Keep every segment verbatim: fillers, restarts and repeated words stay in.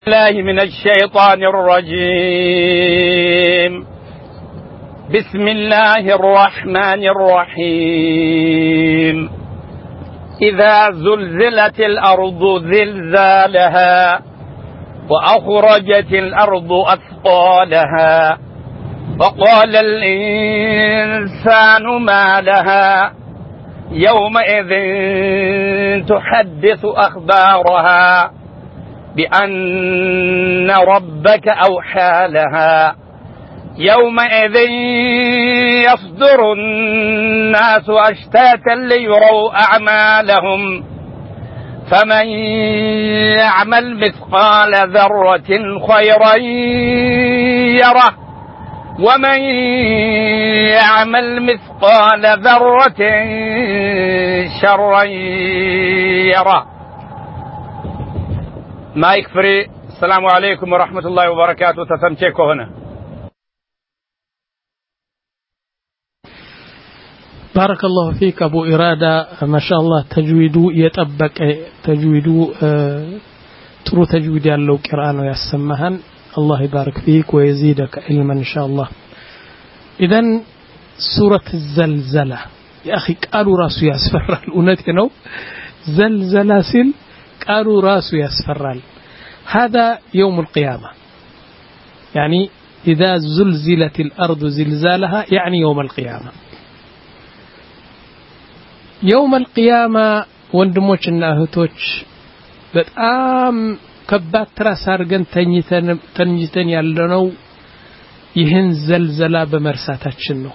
الله من الشيطان الرجيم. بسم الله الرحمن الرحيم. إذا زلزلت الأرض زلزالها وأخرجت الأرض أثقالها وقال الإنسان ما لها يومئذ تحدث أخبارها بأن ربك أوحى لها يومئذ يصدر الناس أشتاتا ليروا أعمالهم فمن يعمل مثقال ذرة خيرا يره ومن يعمل مثقال ذرة شرا يره. ما يكفري. السلام عليكم ورحمة الله وبركاته. تسمتكو هنا. بارك الله فيك أبو إرادة، ما شاء الله تجويدو يتأبك تجويدو ترو تجويد يالو قرآن يسمهن. الله يبارك فيك ويزيدك علما إن شاء الله. إذن سورة الزلزلة يا أخي قالوا راسو يسفر الأونتي نو زلزلة سل قالوا راسو يسفرال. هذا يوم القيامة، يعني إذا زلزلت الأرض زلزالها يعني يوم القيامة. يوم القيامة ወንድሞችና እህቶች በጣም ከባድ ትራስ አርገን ተኝተን ተኝተን ያለነው ይህን ዘልዘላ በመርሳታችን ነው።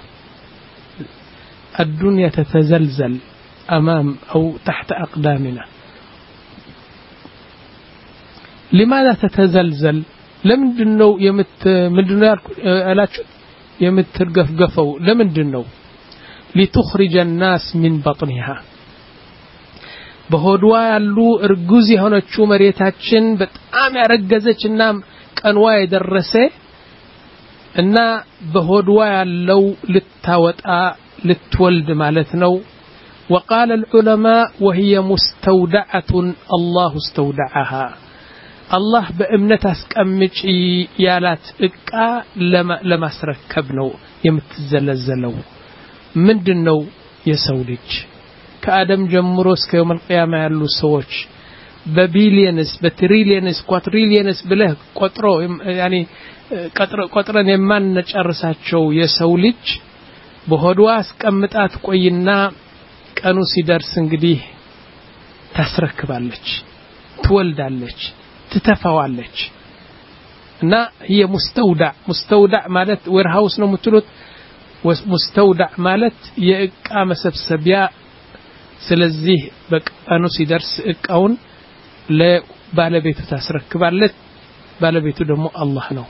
الدنيا تتزلزل أمام أو تحت أقدامنا. لماذا تتزلزل؟ لمندنو يمت مندنو ألاچو يمترقفقفو لمندنو لتخرج الناس من بطنها. በሆድዋ ያሉ እርጉዝ የሆነችው መሬታችን በጣም ያረገዘችና ቀንዋ የደረሰ እና በሆድዋ ያለው ልታወጣ ልትወልድ ማለት ነው። وقال العلماء وهي مستودعة الله استودعها. الله በእምነት አስቀምጪ ያላት እቃ ለማስረከብ ነው የምትዘለዘለው። ምንድነው? የሰው ልጅ ከአደም ጀምሮ እስከ يوم القيامة ያሉ ሰዎች በቢሊየንስ በትሪሊየንስ ኳትሪሊየንስ ብለህ ቆጥሮ يعني ቆጥረን የማንጨርሳቸው የሰው ልጅ በሆድዋ አስቀምጣት ቆይና ቀኑ ሲደርስ እንግዲህ ታስረክባለች፣ ትወልዳለች፣ ትተፋዋለች እና هي مستودع مستودع ማለት ዌርሃውስ ነው የምትሉት። مستودع ማለት የእቃ መሰብሰቢያ። ስለዚህ በቀኑ ሲደርስ እቃውን ለባለቤቱ ታስረክባለች። ባለቤቱ ደግሞ አላህ ነው።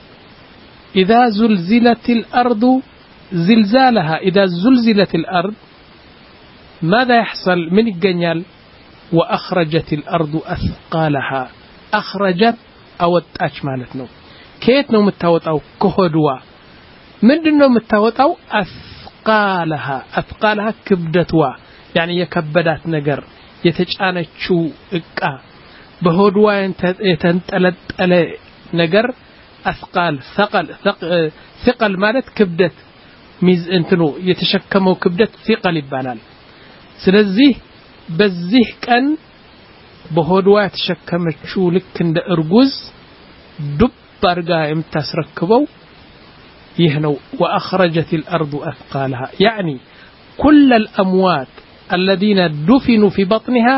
إذا زلزلت الأرض زلزالها. إذا زلزلت الأرض ماذا يحصل؟ من يجنيال وأخرجت الأرض أثقالها. أخرجت أوتاش مالتنا كيت نو متاوتاو كهدوا ምንድነው የምታወጣው? أثقالها. أثقالها كبدتوا يعني የከበዳት ነገር የተጫነችው እቃ በሆድዋ የተንጠለጠለ ነገር أثقال ثقل ثقل ማለት ክብደት ሚዝ እንትኑ የተሸከመው ክብደት ثقل ይባላል። ስለዚህ በዚህ ቀን በሆድዋ የተሸከመችው ልክ እንደ እርጉዝ ዱብ አርጋ የምታስረክበው ይህ ነው። وأخرجت الأرض أثقالها يعني كل الأموات الذين دفنوا في بطنها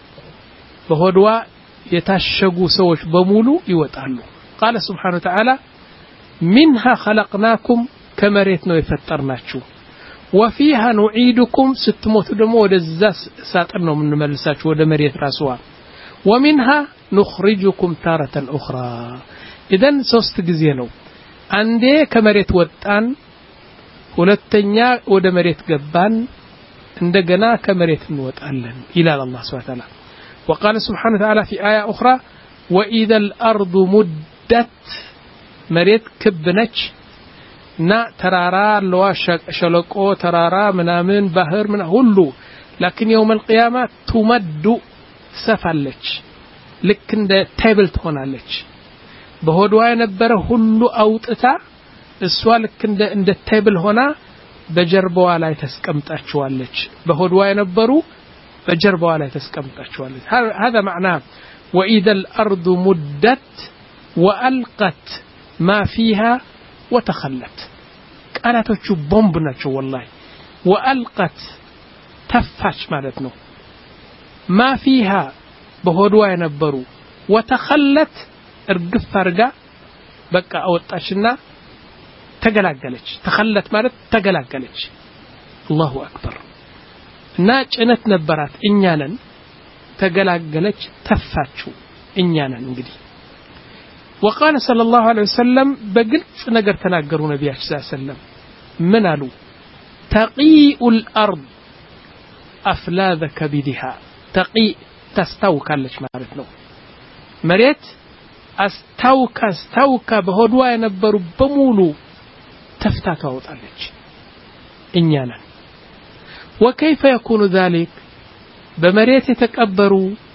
بهدوا يتشقوا سوش بمولو يوتعلوا. قال سبحانه وتعالى منها خلقناكم كمريتنا يفترناكو وفيها نعيدكم ستموت دمو ودزاس ساترنا من ملساكو ودمريت راسوا ومنها نخرجكم تارة أخرى. إذن سوست جزينو አንዴ ከመሬት ወጣን፣ ሁለተኛ ወደ መሬት ገባን፣ እንደገና ከመሬት እንወጣለን ይላል አላህ Subhanahu Wa Ta'ala. وقال سبحانه وتعالى في آية أخرى وإذا الأرض مدت. መሬት ክብ ነች እና ተራራ ለዋሽ ሸለቆ ተራራ ምናምን ባህር ምን ሁሉ لكن يوم القيامة تمد سفلች ልክ እንደ ቴብል ትሆናለች በሆዷ የነበረ ሁሉ አውጥታ እሷ ልክ እንደ እንደ ቴብል ሆና በጀርባዋ ላይ ተስቀምጣቸዋለች በሆዷ የነበሩ በጀርባዋ ላይ ተስቀምጣቸዋለች هذا معناه واذا الارض مدت والقت ما فيها وتخلت ቃላቶቹ ቦምብ ናቸው والله والقت ተፋች ማለት ነው ما فيها በሆዷ የነበሩ وتخلت እርግፍ አርጋ በቃ አወጣችና ተገላገለች ተخلت ማለት ተገላገለች الله اكبر እና ጭነት ነበራት እኛ ነን ተገላገለች ተፋችው እኛ ነን እንግዲህ وقال صلى الله عليه وسلم بقلت ነገር ተናገሩ ነብያችን ሰለላሁ ዐለይሂ ወሰለም ምን አሉ تقيء الارض افلاذ كبدها تقيء تستوكلش ማለት ነው መሬት አስታውካ አስታውካ በሆዷ የነበሩ በሙሉ ተፍታታ ወጣለች እኛ ነን وكيف يكون ذلك በመሬት የተቀበሩ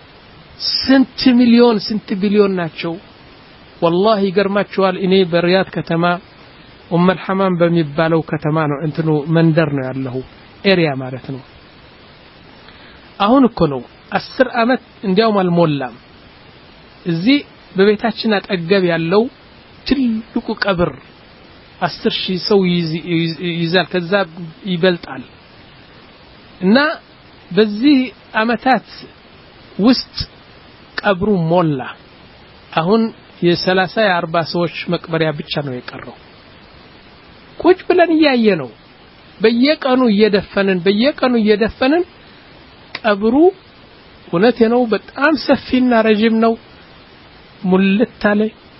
ስንት ሚሊዮን ስንት ቢሊዮን ናቸው والله ይገርማችኋል እኔ በሪያድ ከተማ ኡም አልሐማም በሚባለው ከተማ ነው እንትኑ መንደር ነው ያለው ኤሪያ ማለት ነው አሁን እኮ ነው አስር አመት እንዲያውም አልሞላም እዚህ በቤታችን አጠገብ ያለው ትልቁ ቀብር አስር ሺህ ሰው ይዛል ከዛ ይበልጣል እና በዚህ አመታት ውስጥ ቀብሩ ሞላ አሁን የ30 የ40 ሰዎች መቅበሪያ ብቻ ነው የቀረው ቁጭ ብለን ያየ ነው በየቀኑ እየደፈንን በየቀኑ እየደፈንን ቀብሩ እውነት ነው በጣም ሰፊና ረጅም ነው ሙልት አለ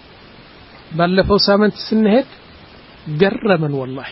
ባለፈው ሳምንት ስንሄድ ገረመን والله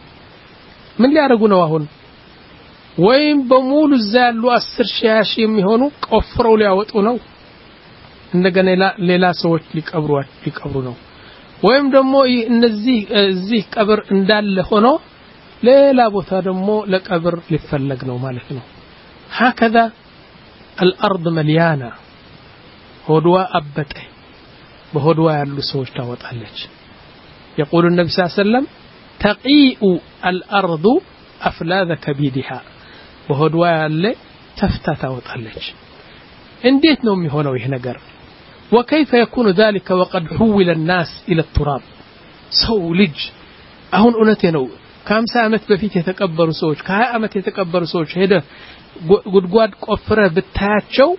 ምን ሊያረጉ ነው አሁን ወይም በሙሉ ዛሉ አስር ሺህ የሚሆኑ ቆፍረው ሊያወጡ ነው እንደገና ሌላ ሰዎች ሊቀብሩ ሊቀብሩ ነው ወይም ደግሞ እነዚህ እዚህ ቀብር እንዳለ ሆኖ ሌላ ቦታ ደግሞ ለቀብር ሊፈለግ ነው ማለት ነው هكذا الارض مليانه ሆድዋ አበጠ በሆድዋ ያሉ ሰዎች ታወጣለች يقول النبي صلى الله عليه وسلم تقيء الارض افلاذ كبدها በሆድዋ ያለ ተፍታ ታወጣለች እንዴት ነው የሚሆነው ይሄ ነገር وكيف يكون ذلك وقد حول الناس الى التراب ሰው ልጅ አሁን እውነቴ ነው ከ50 አመት በፊት የተቀበሩ ሰዎች ከ20 አመት የተቀበሩ ሰዎች ሄደ ጉድጓድ ቆፍረ ብታያቸው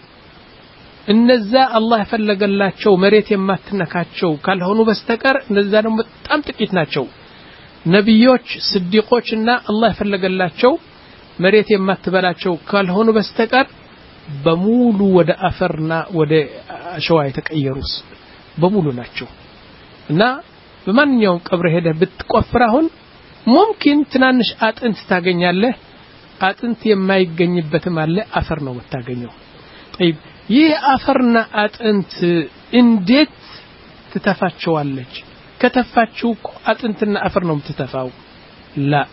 እነዛ አላህ ፈለገላቸው መሬት የማትነካቸው ካልሆኑ በስተቀር እነዛ ደግሞ በጣም ጥቂት ናቸው ነብዮች ስዲቆችና አላህ ፈለገላቸው መሬት የማትበላቸው ካልሆኑ በስተቀር በሙሉ ወደ አፈርና ወደ አሸዋ የተቀየሩስ በሙሉ ናቸው እና በማንኛውም ቀብር ሄደ ብትቆፍር አሁን ممكن ትናንሽ አጥንት ታገኛለህ አጥንት የማይገኝበትም አለ አፈር ነው የምታገኘው طيب ይህ አፈርና አጥንት እንዴት ትተፋቸዋለች ከተፋቸው አጥንትና አፈር ነው የምትተፋው لا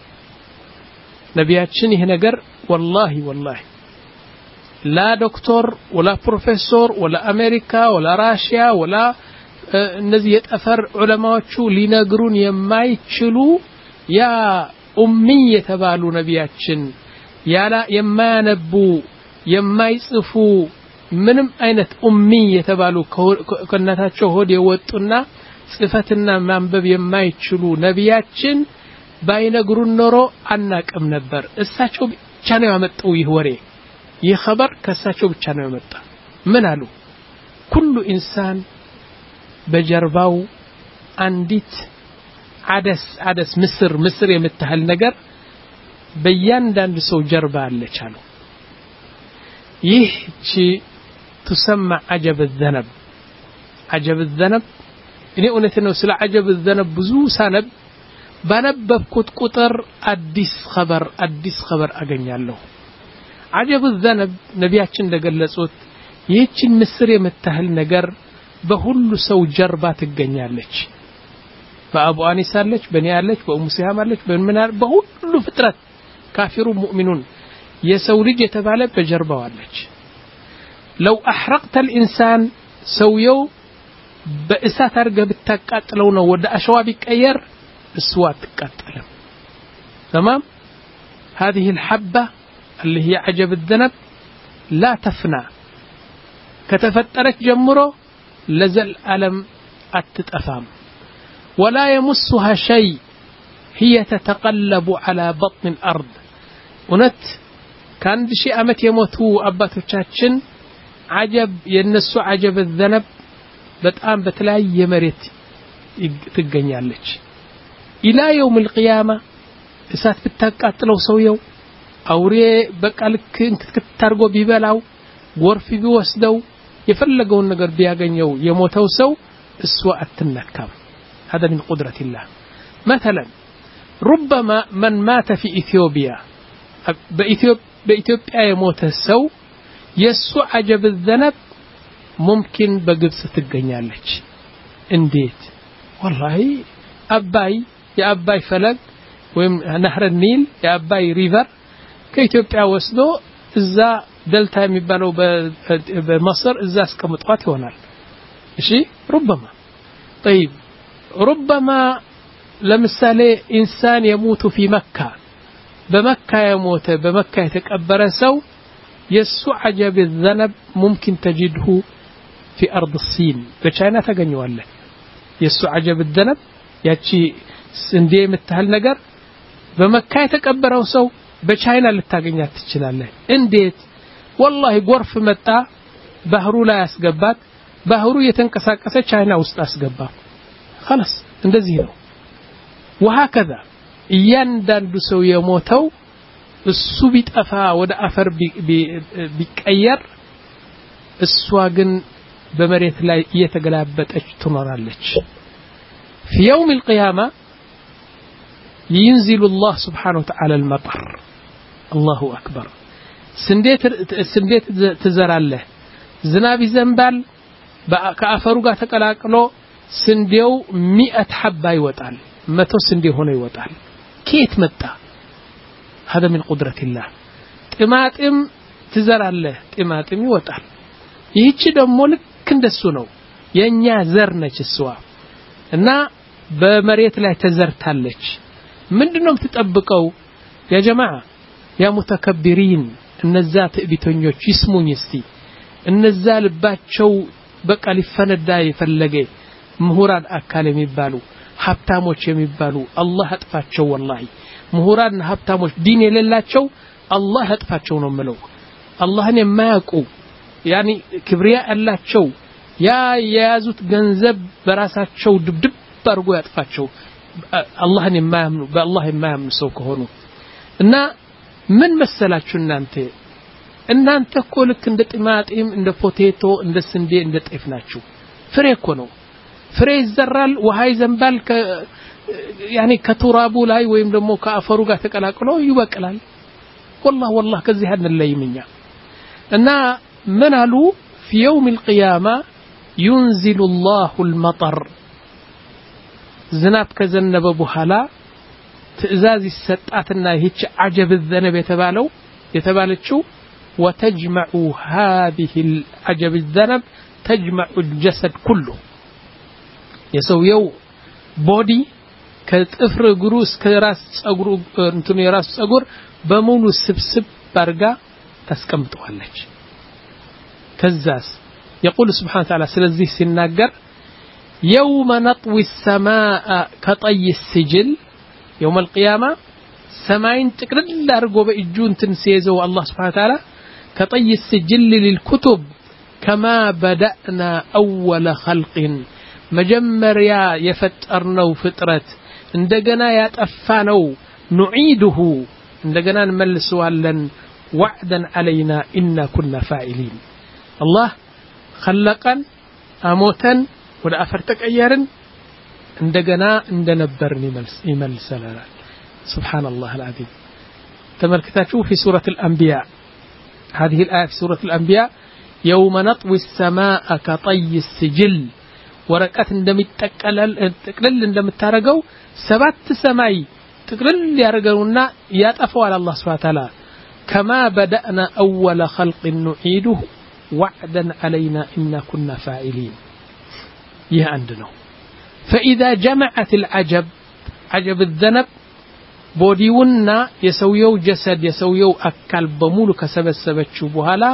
ነቢያችን ይሄ ነገር والله والله لا دكتور ولا بروفيسور ولا امريكا ولا راشيا ولا እነዚህ የጠፈር ዑለማዎቹ ሊነግሩን የማይችሉ ያ ኡሚ የተባሉ ነቢያችን ያላ የማያነቡ የማይጽፉ ምንም አይነት ኡሚ የተባሉ ከነታቸው ሆድ የወጡና ጽፈትና ማንበብ የማይችሉ ነቢያችን ባይነግሩን ኖሮ አናቅም ነበር እሳቸው ብቻ ነው ያመጣው ይህ ወሬ ይህ خبر ከሳቸው ብቻ ነው የመጣ ምን አሉ ኩሉ ኢንሳን በጀርባው አንዲት አደስ አደስ ምስር ምስር የምትሃል ነገር በእያንዳንዱ ሰው ጀርባ አለች አሉ ይህቺ تسمى عجب الذنب عجب الذنب እኔ እውነት ነው ስለ عجب الذنب ብዙ ሳነብ ባነበብኩት ቁጥር አዲስ خبر አዲስ خبر አገኛለሁ عجب الذنب ነቢያችን እንደገለጹት ይህችን ምስር የምትሃል ነገር በሁሉ ሰው ጀርባ ትገኛለች በአቡ አኒስ አለች በእኔ አለች በኡሙ ሲሃም አለች በመናር በሁሉ ፍጥረት ካፊሩ ሙእሚኑን የሰው ልጅ የተባለ በጀርባው አለች لو أحرقت الإنسان سويو بإسات أرجع بتقاتلونه ودا أشوابك أير السوات تقاتلهم تمام. هذه الحبة اللي هي عجب الذنب لا تفنى كتفترك جمره لزل ألم أتتأفام ولا يمسها شيء هي تتقلب على بطن الأرض. ونت كان شيء أمت يموتوا أباتو تشاتشن عجب ينسو عجب الذنب بتقام بتلاقي يمرت تجنيالك إلى يوم القيامة إسات بتقاتلو سويو أوري بقالك كترغو بيبلاو غرف بيوسدو يفلقون نجر بياغنيو يموتو سو اسوا التنكم. هذا من قدرة الله. مثلا ربما من مات في إثيوبيا بإثيوبيا يموت السو يسوع عجب الذنب ممكن بقبس تقنيالك انديت والله أباي يا أباي فلق ويم نهر النيل يا أباي ريفر كإثيوبيا وسدو إذا دلتا يمبالو بمصر إذا اسكمطقات يونال إشي ربما. طيب ربما لمثالي إنسان يموت في مكة بمكة يموت بمكة يتكبر سو يسوع عجب الذنب ممكن تجده في أرض الصين بچاينا تغنيو الله يسوع عجب الذنب ياتشي سندي متهل نجر بمكة يتكبروا سو بچاينا لتاغنيات تشلالله انديت والله غرف متى بحرو لا يسغبات بحرو يتنقسقسه چاينا ውስጥ አስገባ خلاص እንደዚህ ነው። وهكذا እያንዳንዱ ሰው የሞተው እሱ ቢጠፋ ወደ አፈር ቢቀየር እሷ ግን በመሬት ላይ እየተገላበጠች ትኖራለች። في يوم القيامة ينزل الله سبحانه وتعالى المطر. الله أكبر. سنديت سنديت تزرعله ዝናብ ይዘንባል ከአፈሩ ጋር ተቀላቅሎ ስንዴው مئة حبة ይወጣል መቶ ስንዴ ሆኖ ይወጣል። ከየት መጣ? هذا من قدرة الله. ጥማጥም ትዘራለህ ጥማጥም ይወጣል። ይህች ደግሞ ልክ እንደሱ ነው የኛ ዘር ነች እሷ እና በመሬት ላይ ተዘርታለች። ምንድነው የምትጠብቀው? ያ ጀማዓ ያ ሙተከብሪን እነዛ ትዕቢተኞች ይስሙኝ እስቲ እነዛ ልባቸው በቃ ሊፈነዳ የፈለገ ምሁራን አካል የሚባሉ ሀብታሞች የሚባሉ አላህ አጥፋቸው። ወላሂ ምሁራን ሀብታሞች ዲን የሌላቸው አላህ አጥፋቸው ነው የምለው። አላህን የማያውቁ ያኒ ክብሪያ አላቸው ያ የያዙት ገንዘብ በራሳቸው ድብድብ አድርጎ ያጥፋቸው አላህን የማያምኑ በአላህ የማያምኑ ሰው ከሆኑ እና ምን መሰላችሁ እናንተ እናንተ እኮ ልክ እንደ ጥማጤም እንደ ፖቴቶ እንደ ስንዴ እንደ ጤፍ ናችሁ። ፍሬ እኮ ነው ፍሬ ይዘራል ውሃ ይዘንባል ያኒ ከቱራቡ ላይ ወይም ደግሞ ከአፈሩ ጋር ተቀላቅሎ ይበቅላል። والله والله ከዚህ አንለይምኛ እና ምን አሉ في يوم القيامة ينزل الله المطر ዝናብ ከዘነበ በኋላ ትእዛዝ ይሰጣትና ይህች عجب الذنب የተባለው የተባለችው وتجمع هذه العجب الذنب تجمع الجسد كله የሰውየው ቦዲ ከጥፍር እግሩ እስከ ራስ ጸጉሩ እንትኑ የራስ ጸጉር በሙሉ ስብስብ ባርጋ ታስቀምጠዋለች። ከዛስ يقول سبحانه وتعالى ስለዚህ ሲናገር يوم نطوي السماء كطي السجل يوم القيامة سماين تقرل አርጎ በእጁ እንትን ሲይዘው الله سبحانه وتعالى كطي السجل للكتب كما بدأنا أول خلق መጀመሪያ የፈጠርነው ፍጥረት እንደገና ያጠፋነው نعيده እንደገና እንመልሰዋለን وعدا علينا إنا كنا فاعلين. الله خلقن أموتن ወደ አፈር ተቀየርን እንደገና እንደነበርን ይመልሰናል። سبحان الله العظيم. تملكتاችሁ في سورة الأنبياء هذه الآية في سورة الأنبياء يوم نطوي السماء كطي السجل ወረቀት እንደሚጠቀለል ጥቅልል እንደምታረገው ሰባት ሰማይ ጥቅልል ያረገውና ያጠፋዋል አላህ Subhanahu Wa Ta'ala كما بدأنا أول خلق نعيده وعدا علينا إنا كنا فاعلين يهندنو فإذا جمعت العجب عجب الذنب بوديونا يسويو جسد يسويو أكل بمولو كسب السبت شبهلا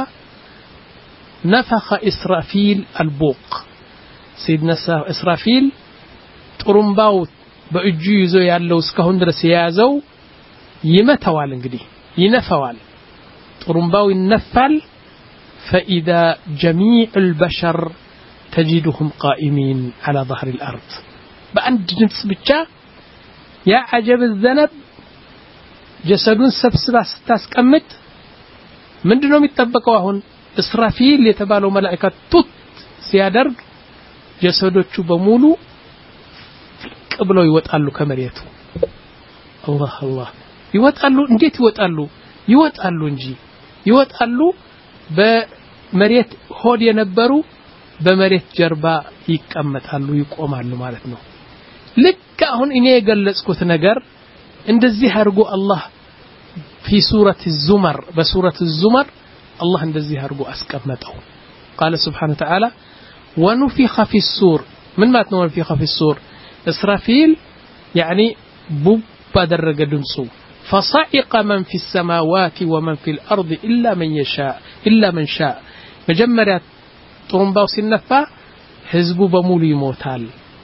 نفخ إسرافيل البوق سيدنا إسرافيل ترمباو بأجو يزو يالو اسكهون درس يازو يمتوال انقدي ينفوال ترمباو النفل فإذا جميع البشر تجدهم قائمين على ظهر الأرض بأند نفس بتشا يا عجب الذنب جسدون سبسبا ستاسكمت من دنهم يتبقوا هون إسرافيل يتبالوا ملائكة توت سيادرق جسدوቹ በሙሉ ቅብለው ይወጣሉ ከመሬቱ አላህ አላህ ይወጣሉ እንዴት ይወጣሉ ይወጣሉ እንጂ ይወጣሉ በመሬት ሆድ የነበሩ በመሬት ጀርባ ይቀመጣሉ ይቆማሉ ማለት ነው ልክ አሁን እኔ የገለጽኩት ነገር እንደዚህ አድርጎ አላህ في سورة الزمر بسورة الزمر الله እንደዚህ አድርጎ አስቀመጠው قال سبحانه وتعالى ونفخ في الصور من ما نفخ في الصور إسرافيل يعني بوب درج دمسو فصعق من في السماوات ومن في الأرض إلا من يشاء إلا من شاء مجمرة طرمباو سنفا حزب بمولي موتال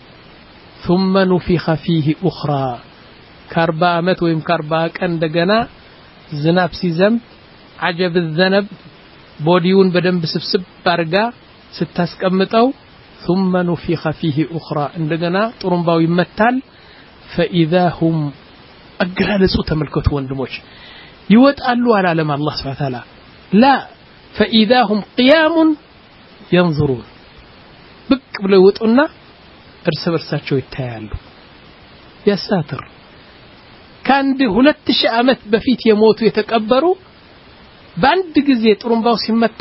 ثم نفخ فيه أخرى كربا مت ويم كربا كان دجنا زناب سيزم عجب الذنب بوديون بدن بسبسب بارجا ستاسكمتو ثم نفخ فيه أخرى عندنا طرمباو يمتال فإذا هم أجلسوا تملكت وندموش يوتقالوا على علم الله سبحانه وتعالى لا فإذا هم قيام ينظرون بك بلو يوتقلنا እርስ በርሳቸው ይታያሉ ያ ሳትር ከአንድ ሁለት ሺህ ዓመት በፊት የሞቱ የተቀበሩ በአንድ ጊዜ ጥሩምባው ሲመታ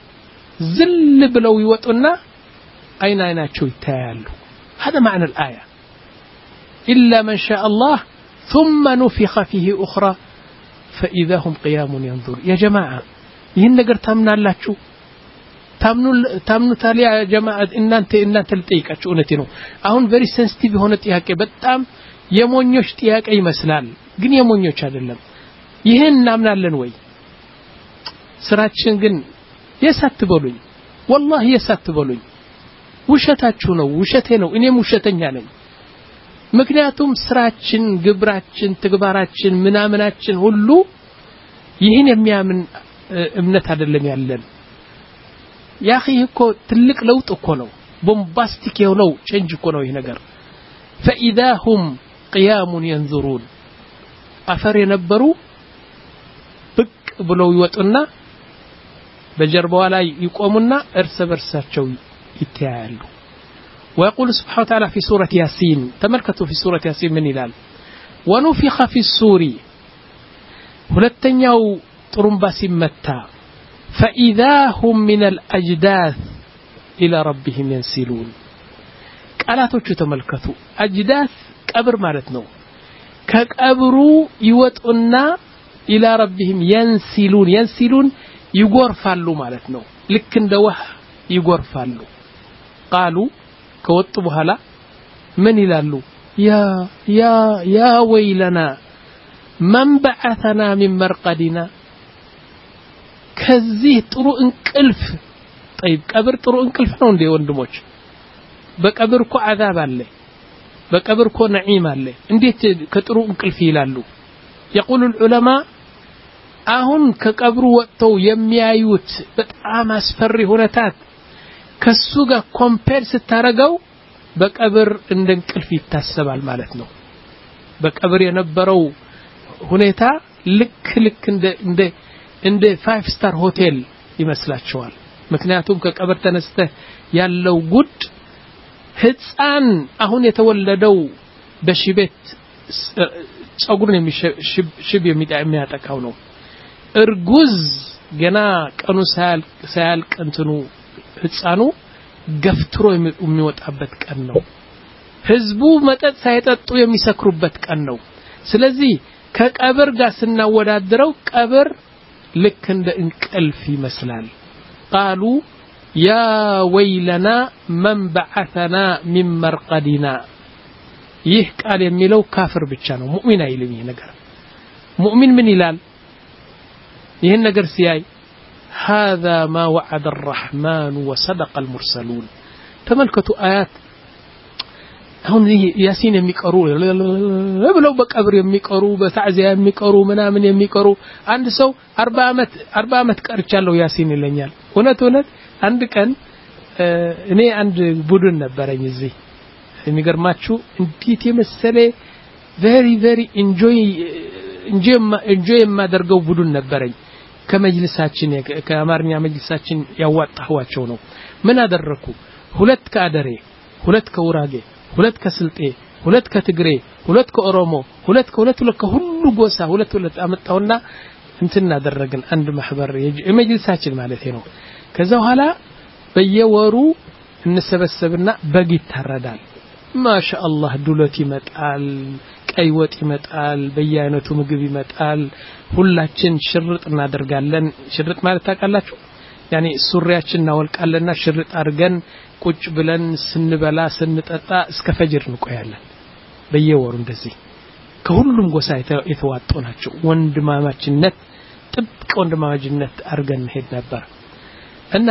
ዝል ብለው ይወጡና አይን አይናቸው ይታያሉ هذا معنى الآية إلا من شاء الله ثم نفخ فيه أخرى فإذا هم قيام ينظر يا جماعة ይህን ነገር ታምናላችሁ ታምኑ ታምኑ ታሊያ ጀማዓት እናንተ እናንተ ልጠይቃችሁ እውነቴ ነው አሁን very sensitive የሆነ ጥያቄ በጣም የሞኞች ጥያቄ ይመስላል ግን የሞኞች አይደለም ይሄን እናምናለን ወይ ስራችን ግን የሳትበሉኝ والله የሳትበሉኝ ውሸታችሁ ነው ውሸቴ ነው እኔም ውሸተኛ ነኝ ምክንያቱም ስራችን ግብራችን ተግባራችን ምናምናችን ሁሉ ይሄን የሚያምን እምነት አይደለም ያለን يا أخي هكو تلك لو تكونوا بومباستيك يونو change كونوا هنا جر فإذا هم قيام ينظرون أثر ينبروا بك بلو يوتنا بجربوا على يقومنا إرس برساتشوا يتعالوا ويقول سبحانه وتعالى في سورة ياسين تملكتوا في سورة ياسين من إلال ونفخ في الصور ولتنياو طرمباسي متى فإذا هم من الأجداث إلى ربهم ينسلون قالاتوچ تملكتو أجداث قبر معناتنو كقبرو يوطنا إلى ربهم ينسلون ينسلون يغرفالو معناتنو لك እንደውህ ይጎርፋሉ قالوا ከወጡ በኋላ ምን ይላሉ يا يا يا ويلنا من بعثنا من مرقدنا ከዚህ ጥሩ እንቅልፍ طيب ቀብር ጥሩ እንቅልፍ ነው እንዴ ወንድሞች በቀብር እኮ عذاب አለ በቀብር እኮ ነዒም አለ እንዴት ከጥሩ እንቅልፍ ይላሉ يقول العلماء አሁን ከቀብሩ ወጥተው የሚያዩት በጣም አስፈሪ ሁኔታት ከሱ ጋር ኮምፔር ስታረገው በቀብር እንደ እንቅልፍ ይታሰባል ማለት ነው በቀብር የነበረው ሁኔታ ልክ ልክ እንደ እንደ እንደ five star hotel ይመስላችኋል ምክንያቱም ከቀብር ተነስተ ያለው ጉድ ህፃን አሁን የተወለደው በሽቤት ጸጉርን የሚሽብ ሽብ የሚያጠቃው ነው እርጉዝ ገና ቀኑ ሳያል ሳያል ቀንትኑ ህፃኑ ገፍትሮ የሚወጣበት ቀን ነው ህዝቡ መጠጥ ሳይጠጡ የሚሰክሩበት ቀን ነው ስለዚህ ከቀብር ጋር ስናወዳድረው ቀብር ልክ እንደ እንቅልፍ ይመስላል قالوا يا ويلنا من بعثنا من مرقدنا ይህ ቃል የሚለው ካፍር ብቻ ነው ሙእሚን አይልም ይሄ ነገር ሙእሚን ምን ይላል ይሄን ነገር ሲያይ هذا ما وعد الرحمن وصدق المرسلون ተመልከቱ አያት አሁን ያሲን የሚቀሩ ብለው በቀብር የሚቀሩ በታዕዚያ የሚቀሩ ምናምን የሚቀሩ አንድ ሰው አርባ አመት አርባ አመት ቀርቻለሁ ያሲን ይለኛል እውነት እውነት አንድ ቀን እኔ አንድ ቡድን ነበረኝ እዚህ የሚገርማችሁ እንዴት የመሰለ very very enjoy enjoy enjoy የማደርገው ቡድን ነበረኝ ከመጅልሳችን ከአማርኛ መጅልሳችን ያዋጣኋቸው ነው ምን አደረኩ ሁለት ከአደሬ ሁለት ከውራጌ ሁለት ከስልጤ ሁለት ከትግሬ ሁለት ከኦሮሞ ሁለት ከሁለት ሁለት ከሁሉ ጎሳ ሁለት ሁለት አመጣውና እንትን አደረግን አንድ ማህበር የመጅልሳችን ማለት ነው ከዛ በኋላ በየወሩ እንሰበሰብና በግ ይታረዳል ማሻአላህ ዱለት ይመጣል ቀይ ወጥ ይመጣል በየአይነቱ ምግብ ይመጣል ሁላችን ሽርጥ እናደርጋለን ሽርጥ ማለት ታውቃላችሁ ያኒ ሱሪያችን እናወልቃለና ሽርጥ አድርገን ቁጭ ብለን ስንበላ ስንጠጣ እስከ ፈጅር እንቆያለን በየወሩ እንደዚህ ከሁሉም ጎሳ የተዋጡ ናቸው ወንድማማችነት ጥብቅ ወንድማማችነት አድርገን ሄድ ነበር እና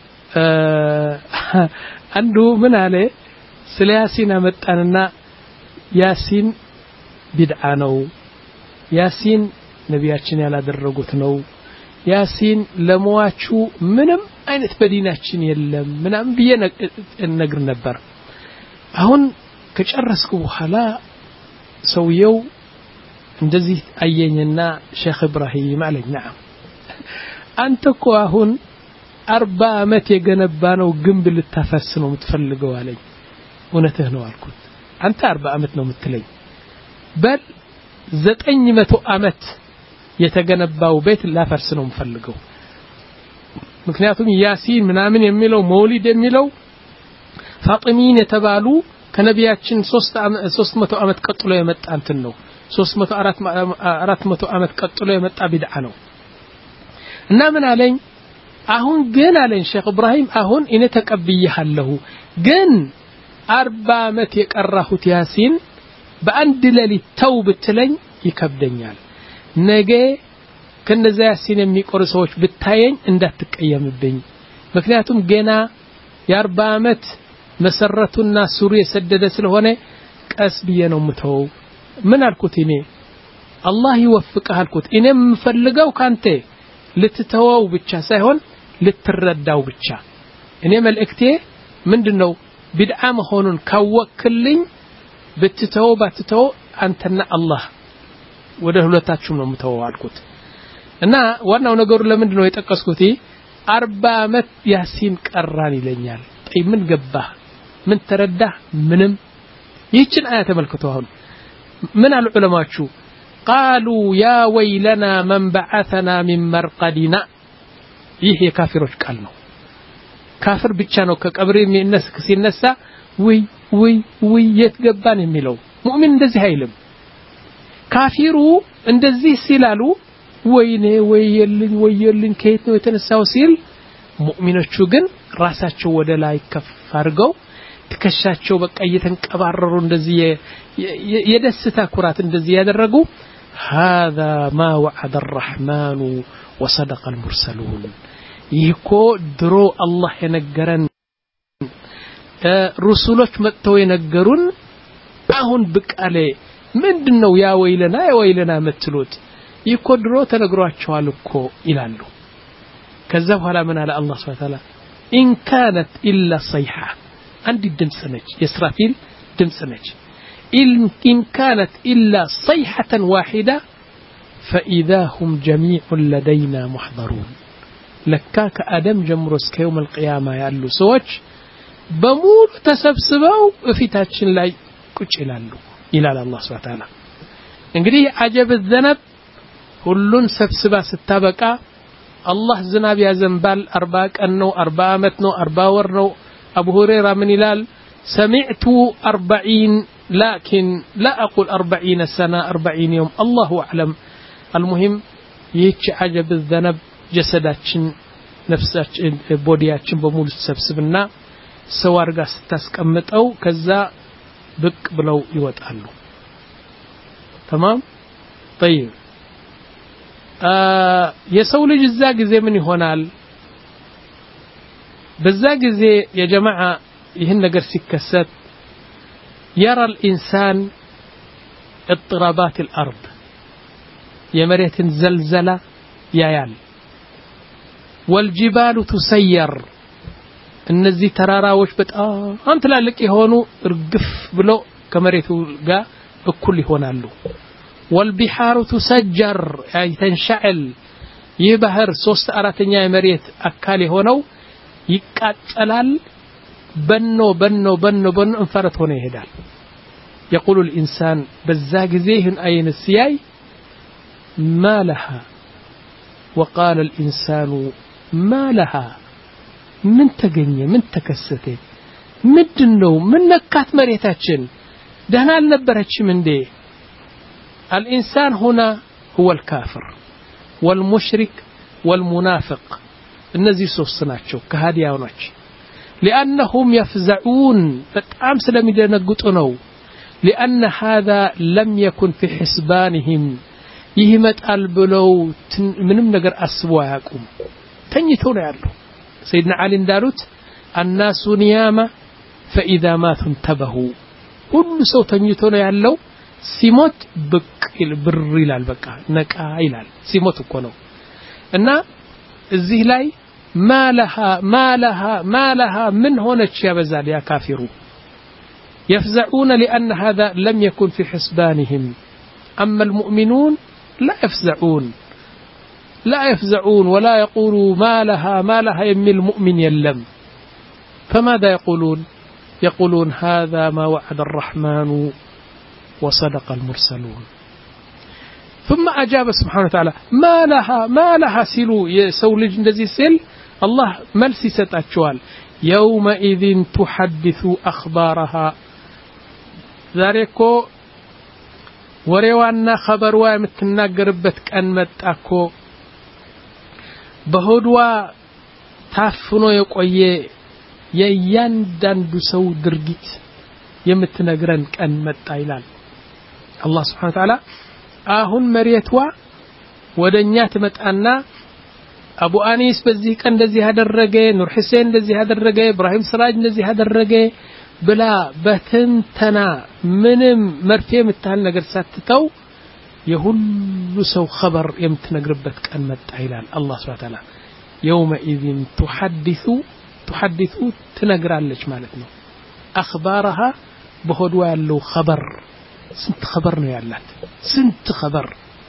አንዱ ምን አለ ስለ ያሲን አመጣንና ያሲን ቢድዓ ነው ያሲን ነቢያችን ያላደረጉት ነው ያሲን ለሟቹ ምንም አይነት በዲናችን የለም ምናም ብዬ ነግር ነበር አሁን ከጨረስኩ በኋላ ሰውየው እንደዚህ አየኝና ሼክ ኢብራሂም አለኝ نعم አንተ እኮ አሁን አርባ አመት የገነባ ነው ግንብ ልታፈርስ ነው የምትፈልገው አለኝ እውነትህ ነው አልኩት አንተ አርባ አመት ነው የምትለኝ በል ዘጠኝ መቶ አመት የተገነባው ቤት ላፈርስ ነው የምፈልገው ምክንያቱም ያሲን ምናምን የሚለው መውሊድ የሚለው ፋጢሚን የተባሉ ከነቢያችን ሶስት መቶ አመት ቀጥሎ የመጣ እንትን ነው ሶስት መቶ አራት መቶ አመት ቀጥሎ የመጣ ቢድዓ ነው እና ምን አለኝ አሁን ግን አለኝ ሼክ ኢብራሂም አሁን እኔ ተቀብዬሃለሁ ግን አርባ አመት የቀራሁት ያሲን በአንድ ሌሊት ተው ብትለኝ ይከብደኛል ነገ ከነዛ ያሲን የሚቆር ሰዎች ብታየኝ እንዳትቀየምብኝ ምክንያቱም ገና የአርባ አመት መሰረቱና ሱሪ የሰደደ ስለሆነ ቀስ ብዬ ነው ምተው ምን አልኩት እኔ አላህ ይወፍቅህ አልኩት እኔ የምፈልገው ካንተ ልትተወው ብቻ ሳይሆን ልትረዳው ብቻ እኔ መልእክቴ ምንድነው ቢድዓ መሆኑን ካወክልኝ ብትተው ባትተው አንተና አላህ ወደ ሁለታችሁም ነው ምተው አልኩት እና ዋናው ነገሩ ለምንድነው የጠቀስኩት አርባ አመት ያሲን ቀራን ይለኛል ጠይ ምን ገባህ ምን ተረዳህ ምንም ይህችን አያ ተመልክተው አሁን ምን አሉ ዑለማዎቹ قالوا يا ويلنا من بعثنا من مرقدنا ይህ የካፊሮች ቃል ነው ካፍር ብቻ ነው ከቀብር የሚነሳ ሲነሳ ወይ ወይ ወይ የትገባን የሚለው ሙእሚን እንደዚህ አይልም ካፊሩ እንደዚህ ሲላሉ ወይኔ ወይልኝ ወይልኝ ከየት ነው የተነሳው ሲል ሙእሚኖቹ ግን ራሳቸው ወደ ላይ ከፍ አድርገው ትከሻቸው በቃ እየተንቀባረሩ እንደዚህ የደስታ ኩራት እንደዚህ ያደረጉ هذا ما وعد الرحمن وصدق المرسلون ይህኮ ድሮ አላህ የነገረን ሩሱሎች መጥተው የነገሩን አሁን ብቃለ ምንድነው ያ ወይለና ያ ወይለና መትሉት ይህኮ ድሮ ተነግሯቸዋል እኮ ይላሉ ከዛ በኋላ ምን አለ አላህ Subhanahu Wa Ta'ala إن كانت إلا صيحة عندي ድምጽ ነች የስራፊል ድምጽ ነች إن كانت إلا صيحة واحدة فإذا هم جميع لدينا محضرون لكا كأدم جمرو እስከ يوم القيامة ያሉ ሰዎች በሙሉ ተሰብስበው እፊታችን ላይ ቁጭ ይላሉ ይላል አላህ Subhanahu Wa Ta'ala እንግዲህ አጀብ ዘነብ ሁሉን ሰብስባ ስታበቃ አላህ ዝናብ ያዘንባል አርባ ቀን ነው አርባ አመት ነው አርባ ወር ነው አቡ ሁረይራ ምን ይላል سمعت أربعين لكن لا أقول أربعين سنة أربعين يوم الله أعلم المهم يهش عجب الذنب جسداتشن ነፍሳችን ቦዲያችን በሙሉ ተሰብስብና ሰው አርጋ ስታስቀምጠው ከዛ ብቅ ብለው ይወጣሉ تمام طيب የሰው ልጅ እዛ ጊዜ ምን ይሆናል በዛ ጊዜ የጀማዓ ይህን ነገር ሲከሰት يرى الإنسان اضطرابات الأرض يمريت زلزلة يايال والجبال تسير እነዚህ ተራራዎች በጣም ትላልቅ የሆኑ እርግፍ ብለው ከመሬቱ ጋር እኩል ይሆናሉ والبحار تسجر أي تنشعل ይህ ባህር ሶስት አራተኛ የመሬት አካል የሆነው ይቃጠላል በኖ በኖ በኖ በኖ እንፈረት ሆነ ይሄዳል يقول الإنسان በዛ ጊዜ ይህን አይን ሲያይ ما لها وقال الإنسان ما لها من ተገኘ ምን ተከሰተ ምንድነው ምን ነካት መሬታችን ደህና አልነበረችም እንዴ الإنسان هنا هو الكافر والمشرك والمنافق እነዚህ ሶስት ናቸው ከሃዲያኖች لأنهم يفزعون በጣም ስለሚደነግጡ ነው لأن هذا لم يكن في حسبانهم ይህመጣል ብለው ምንም ነገር አስበው አያውቁም ተኝተው ነው ያለው سيدنا علي እንዳሉት الناس نيامة فإذا ماتوا انتبهوا ሁሉ ሰው ተኝቶ ነው ያለው ሲሞት ብቅ ብር ይላል በቃ ነቃ ይላል ሲሞት እኮ ነው እና እዚህ ላይ ما لها ما لها ما لها من هونش يبزال يا كافرون يفزعون لأن هذا لم يكن في حسبانهم أما المؤمنون لا يفزعون لا يفزعون ولا يقولوا ما لها ما لها يمي المؤمن يلم فماذا يقولون يقولون هذا ما وعد الرحمن وصدق المرسلون ثم أجاب سبحانه وتعالى ما لها ما لها سلو يسولج እንደዚህ ሲል الله መልስ ይሰጣቸዋል يومئذ تحدث أخبارها ዛሬኮ ወሬዋና ኸበርዋ የምትናገርበት ቀን መጣኮ በሆድዋ ታፍኖ የቆየ የያንዳንዱ ሰው ድርጊት የምትነግረን ቀን መጣ ይላል አላህ Subhanahu Wa Ta'ala አሁን መሬትዋ ወደኛ ትመጣና አቡ አኒስ በዚህ ቀን እንደዚህ ያደረገ ኑር ሁሴን እንደዚህ ያደረገ ኢብራሂም ስራጅ እንደዚህ ያደረገ ብላ በትንተና ምንም መርቴ የምታል ነገር ሳትተው የሁሉ ሰው ኸበር የምትነግርበት ቀን መጣ ይላል አላህ Subhanahu Wa Ta'ala يومئذ تحدث تحدث ትነግራለች ማለት ነው أخبارها በሆድዋ ያለው ኸበር ስንት ኸበር ነው ያላት ስንት ኸበር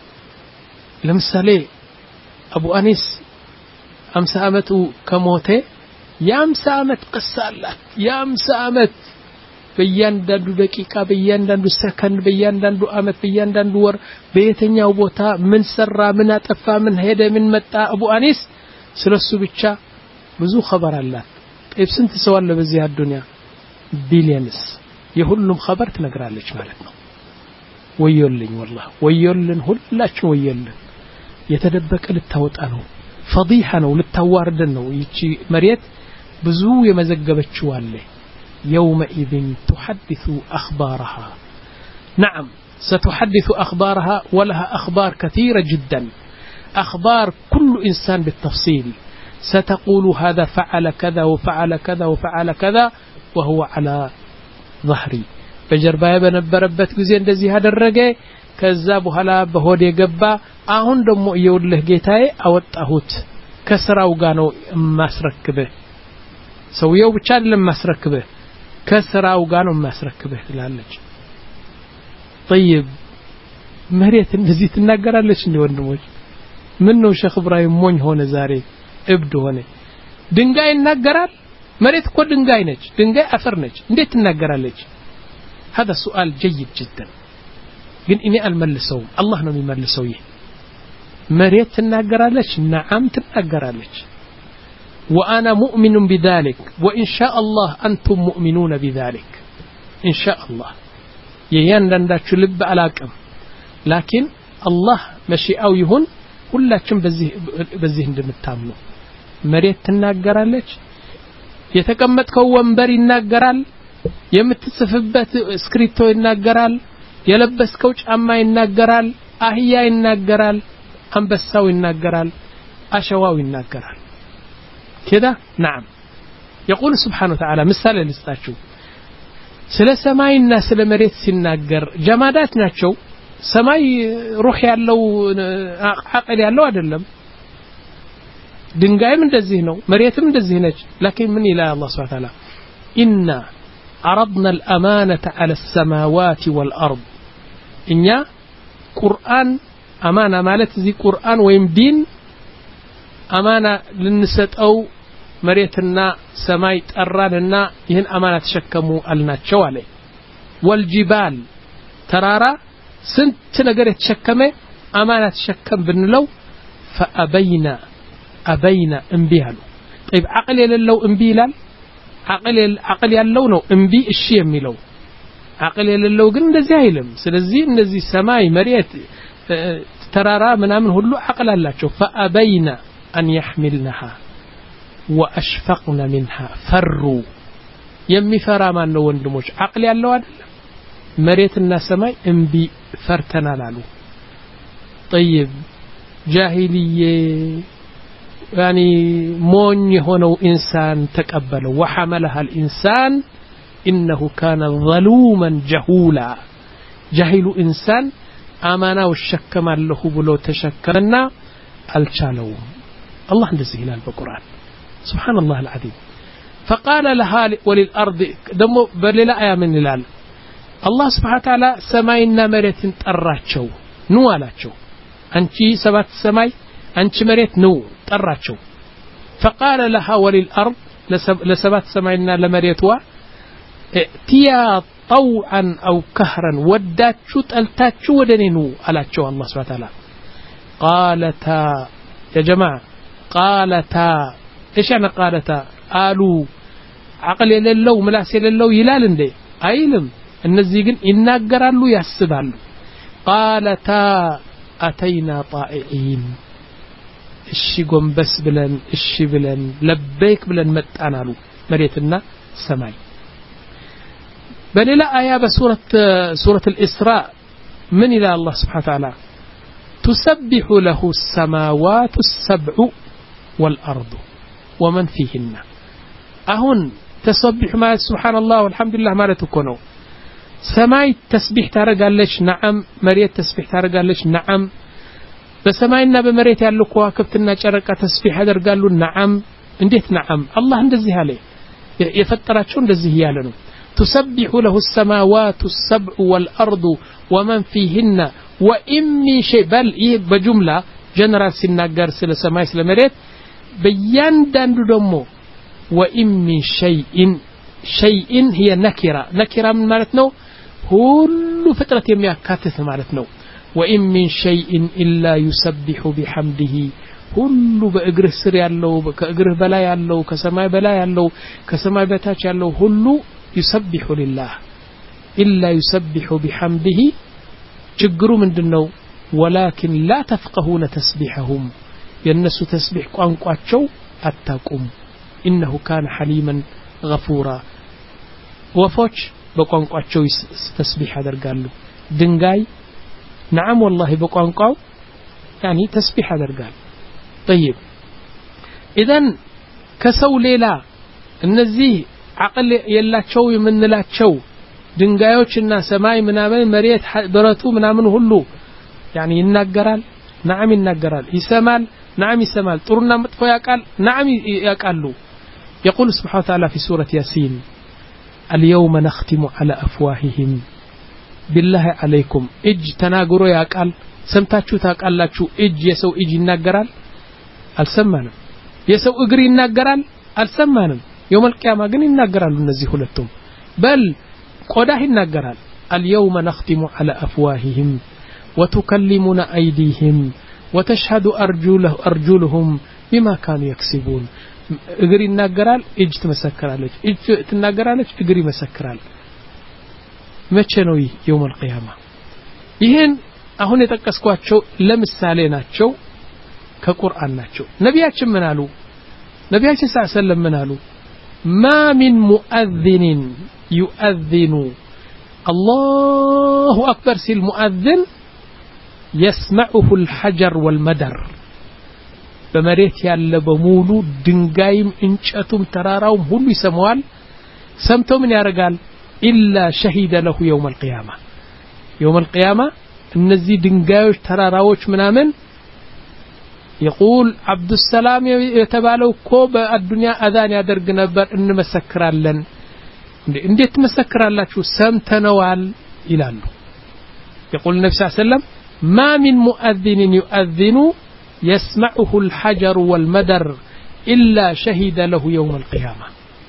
ለምሳሌ አቡ አኒስ አምሳ አመቱ ከሞተ የአምሳ አመት ቅሳላት የአምሳ አመት በእያንዳንዱ ደቂቃ በእያንዳንዱ ሰከንድ በእያንዳንዱ አመት በእያንዳንዱ ወር በየትኛው ቦታ ምን ሰራ ምን አጠፋ ምን ሄደ ምን መጣ አቡ አኒስ ስለሱ ብቻ ብዙ ኸበር አላት طيب ስንት ሰው አለ በዚህ አዱንያ ቢሊየንስ የሁሉም ኸበር ትነግራለች ማለት ነው ወየልኝ والله ወየልን ሁላችን ወየልን የተደበቀ ልታወጣ ነው ፈዲሃ ነው ልታዋርደን ነው ይቺ መሬት ብዙ የመዘገበችው አለ يومئذ تحدث أخبارها نعم ستحدث أخبارها ولها أخبار كثيرة جدا أخبار كل إنسان بالتفصيل ستقول هذا فعل كذا وفعل كذا وفعل كذا وهو على ظهري በጀርባዬ በነበረበት ጊዜ እንደዚህ ያደረገ ከዛ በኋላ በሆዴ ገባ አሁን ደግሞ ይውልህ ጌታዬ አወጣሁት ከስራው ጋር ነው ማስረክበህ ሰውየው ብቻ አይደለም ማስረክበህ ከስራው ጋር ነው ማስረክበህ ትላለች طيب መሬት እንደዚህ ትናገራለች እንዴ ወንድሞች ምን ነው ሼክ ኢብራሂም ሞኝ ሆነ ዛሬ እብድ ሆነ ድንጋይ ይናገራል መሬት እኮ ድንጋይ ነች ድንጋይ አፈር ነች እንዴት ትናገራለች هذا سؤال جيد جدا ግን እኔ አልመልሰውም አላህ ነው የሚመልሰው ይሄ መሬት ትናገራለች ነዓም ትናገራለች وانا مؤمن بذلك وان شاء الله انتم مؤمنون بذلك ان شاء الله የያንዳንዳችሁ ልብ አላቀም ላኪን አላህ መሽአው ይሁን ሁላችን በዚህ በዚህ እንደምታምኑ መሬት ትናገራለች የተቀመጥከው ወንበር ይናገራል የምትጽፍበት ስክሪፕቶ ይናገራል የለበስከው ጫማ ይናገራል አህያ ይናገራል አንበሳው ይናገራል አሸዋው ይናገራል كده نعم يقول سبحانه وتعالى مثال لستاچو ስለ ሰማይና ስለ መሬት ሲናገር ጀማዳት ናቸው ሰማይ ሩህ ያለው አቅል ያለው አይደለም ድንጋይም እንደዚህ ነው መሬትም እንደዚህ ነች لكن ምን ይላል አላህ Subhanahu Wa Ta'ala إنا عرضنا الأمانة على السماوات والأرض እኛ ቁርአን አማና ማለት እዚ ቁርአን ወይም ዲን አማና ልንሰጠው መሬትና ሰማይ ጠራንና ይህን አማና ተሸከሙ አልናቸው አለ ወልጂባል ተራራ ስንት ነገር የተሸከመ አማና ተሸከም ብንለው فأبينا أبينا እምቢ አሉ طيب عقل የሌለው እምቢ ይላል عقل عقل ያለው ነው እምቢ እሺ የሚለው عقل የሌለው ግን እንደዚህ አይልም ስለዚህ እነዚህ ሰማይ መሬት ተራራ ምናምን ሁሉ عقل አላቸው فأبينا أن يحملنها وأشفقنا منها فروا يمي فرا ما نو وندموش عقل ያለው አይደለም መሬትና ሰማይ እምቢ ፈርተናል አሉ طيب جاهليه يعني مون የሆነው ኢንሳን ተቀበለው وحملها الإنسان إنه كان ظلوما جهولا جاهل إنسان أمانة وشكماله ብሎ ተሸከመና አልቻለውም الله እንደዚህ ይላል በቁርአን سبحان الله العظيم فقال لها وللأرض دمو بللا آية من الآن الله سبحانه وتعالى سماينا مريت طراچو نو አላቸው አንቺ ሰባት ሰማይ አንቺ መሬት ነው ጠራቸው فقال لها وللأرض لسبات سماينا لمريتوا ائتيا طوعا أو كهرا وداتشو تلتاتشو ودنينو አላቸው الله سبحانه وتعالى قالتا يا جماعة قالتا ايش انا قالتا قالوا عقل የሌለው ምላስ የሌለው ይላል እንዴ አይልም እነዚህ ግን ይናገራሉ ያስባሉ قالتا اتينا طائعين እሺ ጎንበስ ብለን እሺ ብለን ለበይክ ብለን መጣናሉ መሬትና ሰማይ በሌላ አያ በሱረት ሱረት الإسراء من الى الله سبحانه وتعالى تسبح له السماوات السبع والأرض ومن فيهن أهون تسبح ما سبحان الله والحمد لله ما لتكونوا سماي تسبيح تارقالش نعم مريت تسبيح تارقالش نعم بسماينا بمريت يالو كواكبتنا جرقا تسبيح هذا قالوا نعم انديت نعم الله اندزي عليه يفتراتشون اندزي يالنو تسبح له السماوات السبع والأرض ومن فيهن وإن من شيء بل إيه بجملة جنرال سناقر سل سماي سل مريت بيان داندو دمو وإن من شيء شيء هي نكرة نكرة من مالتنا كل فترة يميا كاتث مالتنا وإن من شيء إلا يسبح بحمده كل بأجره سر يالله كأجره بلا يالله كسماي بلا يالله كسماي بتاج يالله كل يسبح لله إلا يسبح بحمده ችግሩ ምንድነው ولكن لا تفقهون تسبيحهم የነሱ ተስቢህ ቋንቋቸው አታቁም انه كان حليما غفورا ወፎች በቋንቋቸው ተስቢህ ያደርጋሉ ድንጋይ نعم والله በቋንቋው يعني ተስቢህ ያደርጋል طيب اذا ከሰው ሌላ እነዚህ عقل የላቸው የምንላቸው ድንጋዮችና ሰማይ ምናምን መሬት በረቱ ምናምን ሁሉ يعني ይናገራል نعم ይናገራል ይሰማል نعم ይሰማል ጥሩና መጥፎ ያቃል نعم ያቃሉ يقول سبحانه وتعالى في سورة ياسين اليوم نختم على أفواههم بالله عليكم اج تناغرو ያቃል ሰምታችሁ ታቃላችሁ እጅ የሰው እጅ ይናገራል አልሰማንም የሰው እግር ይናገራል አልሰማንም يوم القيامة ግን ይናገራሉ እነዚህ ሁለቱም بل ቆዳህ ይናገራል اليوم نختم على أفواههم وتكلمنا أيديهم وتشهد أرجله أرجلهم بما كانوا يكسبون እግር ይናገራል እጅ ትመሰክራለች እጅ ትናገራለች እግር ይመሰክራል መቼ ነው ይህ يوم القيامة ይሄን አሁን የተቀስኳቸው ለምሳሌ ናቸው ከቁርአን ናቸው ነቢያችን ምን አሉ ነብያችን ሰለላሁ ዐለይሂ ወሰለም ምን አሉ ما من مؤذن يؤذن الله أكبر سي المؤذن يسمعه الحجر والمدر بمريت يالا بمولو دنگايم انچتم تراراوم ሁሉ ይሰማዋል ሰምቶ ምን ያረጋል إلا شهد له يوم القيامة يوم القيامة እነዚህ ድንጋዮች ተራራዎች ምናምን يقول عبد السلام يتبالو كو بالدنيا اذان ያደርግ ነበር እንመሰክራለን እንዴት ትመሰክራላችሁ ሰምተነዋል ይላሉ يقول النبي صلى الله عليه وسلم ما من مؤذن يؤذن يسمعه الحجر والمدر إلا شهد له يوم القيامة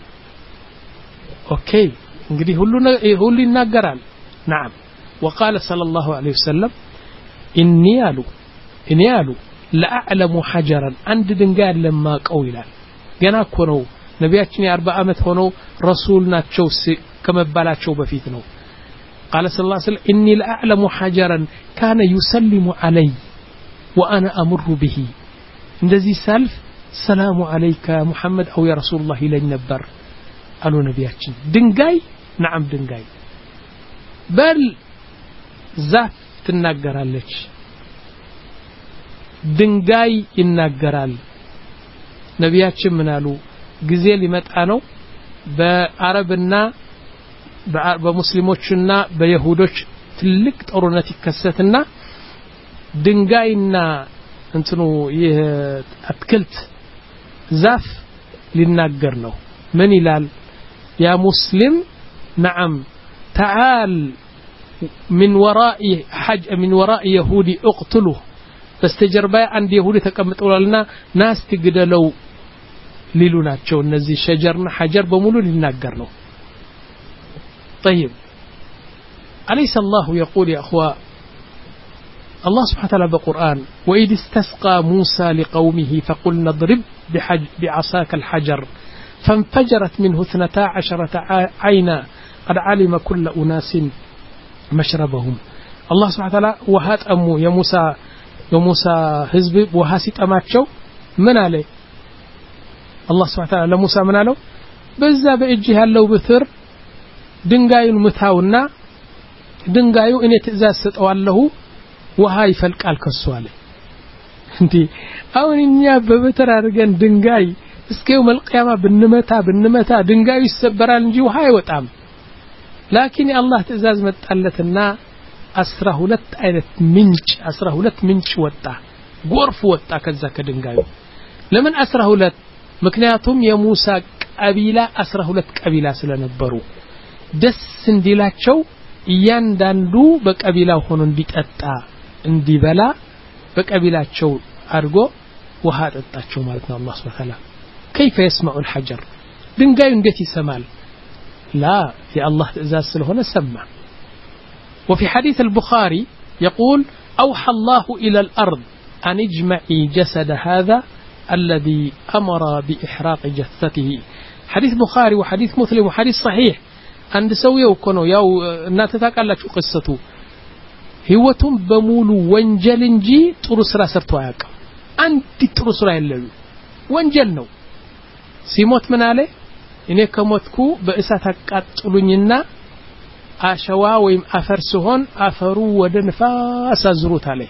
اوكي እንግዲህ ሁሉ ሁሉ ይናገራል نعم وقال صلى الله عليه وسلم إني ألو إني ألو لا أعلم حجرا عند دنقال لما قويلا جنا كونو نبياتني أربع أمت هونو رسولنا تشوس كما بلا تشوب فيتنو قال صلى الله عليه وسلم إني لا أعلم حجرا كان يسلم علي وأنا أمر به እንደዚህ ሰልፍ ሰላሙ አለይካ ሙሐመድ አው ያ ረሱላህ ይለኝ ነበር አሉ ነብያችን ድንጋይ نعم ድንጋይ በል ዛፍ ትናገራለች ድንጋይ ይናገራል ነብያችን ምን አሉ ጊዜ ሊመጣ ነው በአረብና በሙስሊሞችና በይሁዶች ትልቅ ጦርነት ይከሰትና ድንጋይና እንትኑ ይህ አትክልት ዛፍ ሊናገር ነው ምን ይላል ያ ሙስሊም نعم تعال من وراء حج من وراء يهودي اقتله በስተጀርባ አንድ ይሁዲ ተቀምጠውልና ናስ ትግደለው ሊሉ ናቸው እነዚህ ሸጀርና ሐጀር በሙሉ ሊናገር ነው طيب أليس الله يقول يا أخوة الله سبحانه وتعالى بالقرآن وإذ استسقى موسى لقومه فقلنا اضرب بعصاك الحجر فانفجرت منه اثنتا عشرة عينا قد علم كل أناس مشربهم الله سبحانه وتعالى وهات أمو يا موسى يا موسى حزب وهاسيت أماتشو من عليه الله سبحانه وتعالى لموسى من عليه بزا بإجيها لو بثر دنقايو متاونا دنقايو إني تئزاز ستوالله وهاي فالقال كالسوالي انتي أون إنيا ببتر أرغان دنقاي اسكي يوم القيامة بالنمتا بالنمتا دنقايو يسبرال نجي وهاي وطعم لكن الله تئزاز متقلتنا أسره لت أينت منش أسره لت منش وطا غرف وطا كذا كدنقايو لمن أسره لت مكنياتهم يا موسى قبيلة أسره لت قبيلة سلنبرو دس انديلاتشو እያንዳንዱ በቀቢላው ሆኖ እንዲጠጣ እንዲበላ በቀቢላቸው አድርጎ ውሃ ጠጣቸው ማለት ነው አላህ Subhanahu Wa Ta'ala كيف يسمع الحجر ድንጋዩ እንዴት ይሰማል لا في الله ትእዛዝ ስለሆነ ሰማ وفي حديث البخاري يقول أوحى الله إلى الأرض أن اجمعي جسد هذا الذي أمر بإحراق جثته حديث بخاري وحديث مسلم وحديث صحيح عند سويه እኮ ነው ያው እናንተ ታውቃላችሁ قصته ህይወቱም በሙሉ ወንጀል እንጂ ጥሩ ስራ ሰርቶ አያውቅም አንድ ጥሩ ስራ የለም ወንጀል ነው ሲሞት ምን አለ እኔ ከሞትኩ በእሳት አቃጥሉኝና አሸዋ ወይም አፈር ሲሆን አፈሩ ወደ ንፋስ አዝሩት አለ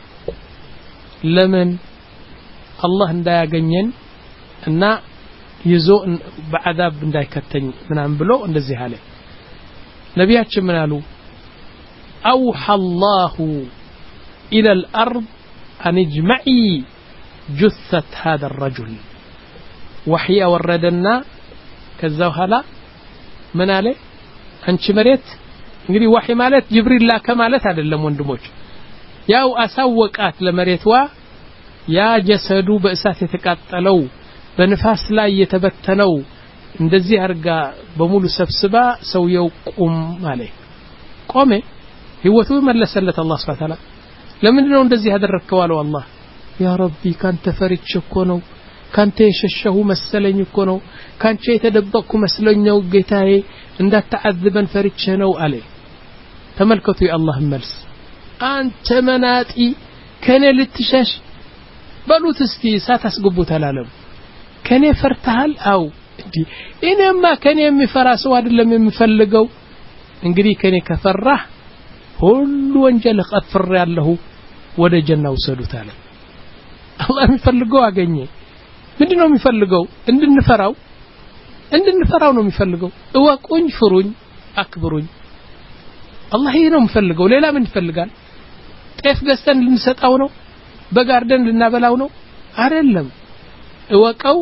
ለምን አላህ እንዳያገኘን እና ይዞ በአዳብ እንዳይከተኝ ምናም ብሎ እንደዚህ አለ نبياتش من قالوا أوحى الله إلى الأرض أن اجمعي جثة هذا الرجل وحي وردنا كالزوهلا من قال أنش مريت نقولي وحي مالت جبريل لا كمالت هذا اللي مندموج ياو أسوقات لمريت وا يا جسدو بأسات يتقاتلو بنفاس لا يتبتنو እንደዚህ አርጋ በሙሉ ሰብስባ ሰውየው ቁም ማለት ቆመ ህይወቱ መለሰለት አላህ Subhanahu Wa Ta'ala ለምን ነው እንደዚህ ያደረከው አለው አላህ ያ ረቢ ካንተ ፈርቼ እኮ ነው ካንተ የሸሸሁ መሰለኝ እኮ ነው ካንተ የተደበቅኩ መስለኛው ጌታዬ እንዳታዓዝበን ፈርቼ ነው አለ ተመልከቱ የአላህ መልስ አንተ መናጢ ከኔ ልትሸሽ በሉት እስቲ ሳታስገቡት አላለም ከኔ ፈርተሃል አው እንዴ እኔማ ከኔ የሚፈራ ሰው አይደለም የሚፈልገው እንግዲህ ከኔ ከፈራህ ሁሉ ወንጀል ቀፍር ያለው ወደ ጀና ወሰዱታል አላህ የሚፈልገው አገኘ ምንድነው የሚፈልገው እንድንፈራው እንድንፈራው ነው የሚፈልገው እወቁኝ ፍሩኝ አክብሩኝ አላህ ይሄ ነው የሚፈልገው ሌላ ምን ይፈልጋል ጤፍ ገዝተን ልንሰጣው ነው በጋርደን ልናበላው ነው አይደለም እወቀው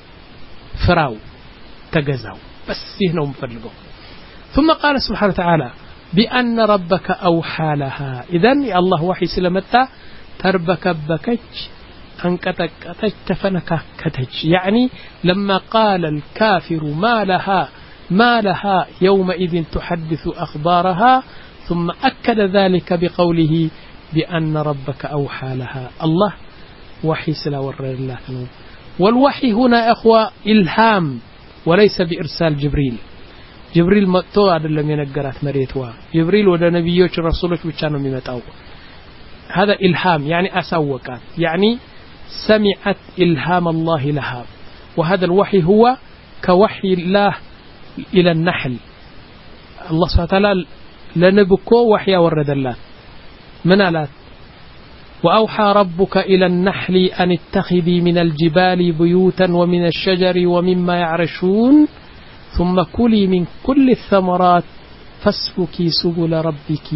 ፍራው ተገዛው بس ይሄ ነው የሚፈልገው ثم قال سبحانه وتعالى بأن ربك أوحى لها إذن الله وحي سلمتا تربكبكج أنكتكتج تفنككتج يعني لما قال الكافر ما لها ما لها يومئذ تحدث أخبارها ثم أكد ذلك بقوله بأن ربك أوحى لها الله وحي سلا ورر الله والوحي هنا أخوة إلهام وليس بإرسال جبريل جبريل متو عدلم ينقرات مريتوا جبريل ودا نبيوش رسولك بيشانو ميمتاو هذا إلهام يعني أسوكات يعني سمعت إلهام الله لها وهذا الوحي هو كوحي الله إلى النحل الله سبحانه وتعالى لنبكو وحي ورد الله من ألات وأوحى ربك إلى النحل أن اتخذي من الجبال بيوتا ومن الشجر ومما يعرشون ثم كلي من كل الثمرات فاسلكي سبل ربك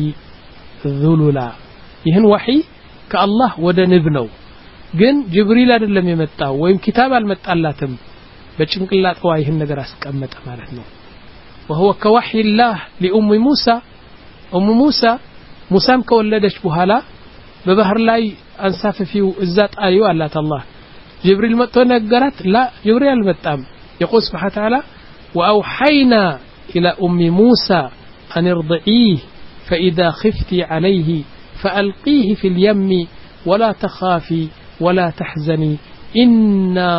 ذللا يهن وحي كالله ودا نبنو ግን ጅብሪል አይደለም የመጣው ወይም ኪታብ አልመጣላትም በጭንቅላት ዋ ይሄን ነገር አስቀመጠ ማለት ነው وهو كوحي الله لأم موسى أم موسى موسى ከወለደች በኋላ በባህር ላይ አንሳፈፊው እዛት አዩ አላት አላህ ጅብሪል መጥቶ ነገራት لا ጅብሪል አልመጣም يقول سبحانه وتعالى وأوحينا إلى أم موسى أن ارضعيه فإذا خفتي عليه فألقيه في اليم ولا تخافي ولا تحزني إنا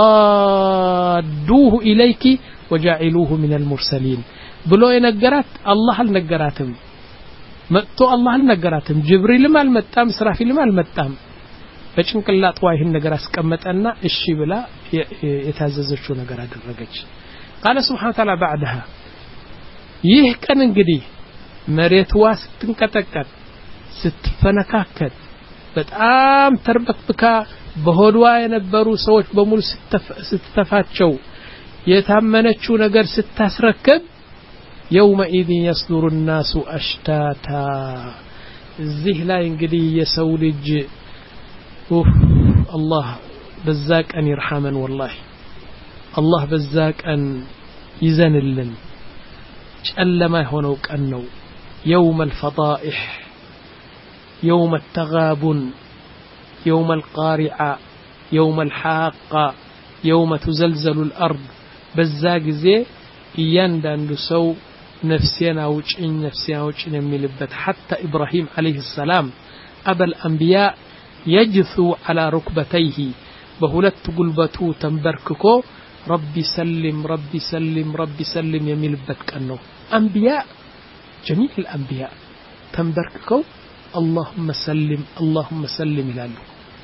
رادوه إليك وجعلوه من المرسلين بلو ينقرات الله النقراتم متو الله النقراتم جبريل ما المتام سرافيل ما المتام بچنك الله طوايه النقرات كمتنا الشي بلا يتعززشو نقرات الرقج قال سبحانه وتعالى بعدها يه كان انقدي مريت واس تنكتكت ستفنكاكت በጣም ተርበክብካ በሆድዋ የነበሩ ሰዎች በሙሉ ስትተፋቸው የታመነችው ነገር ስታስረከብ يومئذ يصدر الناس أشتاتا እዚህ ላይ እንግዲህ የሰው ልጅ ኡፍ አላህ በዛቀን ይርሐመን والله አላህ በዛቀን ይዘንልን ጨለማ የሆነው ቀን ነው يوم الفضائح يوم التغابن يوم القارعة يوم الحاقة يوم تزلزل الأرض بزاق زي يندن سو نفسينا وجئن نفسينا وجئن يميلبت حتى إبراهيم عليه السلام أبا الأنبياء يجثو على ركبتيه بهلت قلبتو تنبرككو ربي سلم ربي سلم ربي سلم يميلبت كأنه أنبياء جميع الأنبياء تنبرككو اللهم سلم اللهم سلم إلى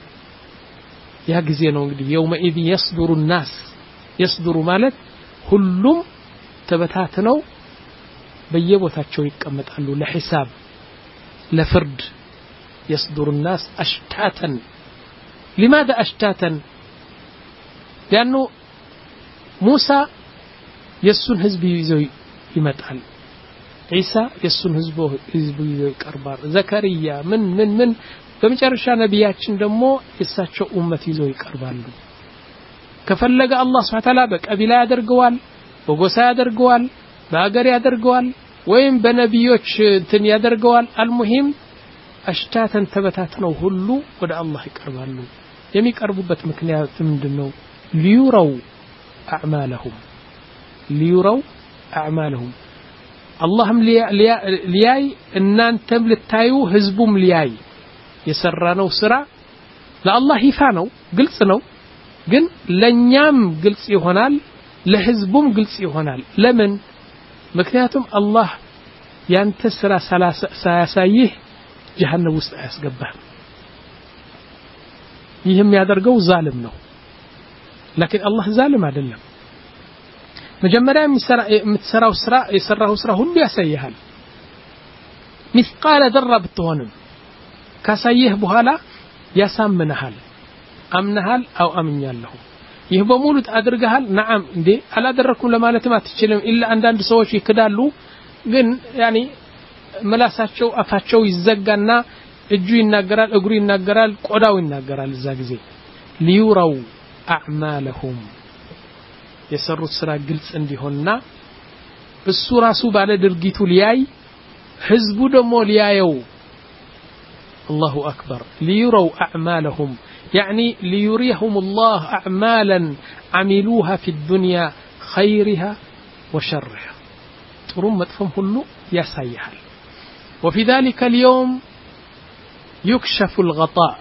يا جزينا يومئذ يصدر الناس يصدر مالك كلهم تبتاتنو بيبوتاچو يقمطالو لحساب لفرد يصدر الناس أشتاتا لماذا أشتاتا لأنه موسى يسون حزبي يزوي يمطال عيسى يسون حزبه حزبه يقربار زكريا من من من በመጨረሻ ነብያችን ደግሞ የሳቸው ኡመት ይዘው ይቀርባሉ ከፈለገ አላህ Subhanahu Ta'ala በቀቢላ ያደርገዋል በጎሳ ያደርገዋል በአገር ያደርገዋል ወይም በነብዮች እንትን ያደርገዋል አልሙሂም አሽታተን ተበታተነው ሁሉ ወደ አላህ ይቀርባሉ የሚቀርቡበት ምክንያት ምንድነው ሊዩራው አዕማለሁም ሊዩራው አዕማለሁም አላህም ሊያይ እናንተም ልታዩ ህዝቡም ሊያይ የሰራነው ስራ ለአላህ ይፋ ነው ግልጽ ነው ግን ለኛም ግልጽ ይሆናል ለህዝቡም ግልጽ ይሆናል ለምን ምክንያቱም አላህ ያንተ ስራ ሳያሳይህ ጀሃነም ውስጥ አያስገባህ ይህም ያደርገው ዛልም ነው لكن الله ظالم አይደለም መጀመሪያ የምትሰራው ስራ የሰራው ስራ ሁሉ ያሳይሃል مثقال ذره ብትሆንም ካሳየህ በኋላ ያሳምነሃል አምነሃል አው አምኛለሁ ይህ በሙሉ አድርገሃል نعم እንዴ አላደረኩም ለማለትም አትችልም ኢላ አንዳንድ ሰዎች ይክዳሉ ግን ያኒ መላሳቸው አፋቸው ይዘጋና እጁ ይናገራል እግሩ ይናገራል ቆዳው ይናገራል እዛ ጊዜ ሊዩራው አዕማለሁም የሰሩት ስራ ግልጽ እንዲሆንና እሱ ራሱ ባለ ድርጊቱ ሊያይ ህዝቡ ደግሞ ሊያየው الله أكبر ليروا أعمالهم يعني ليريهم الله أعمالا عملوها في الدنيا خيرها وشرها ترم مدفهم هلو يسيحل وفي ذلك اليوم يكشف الغطاء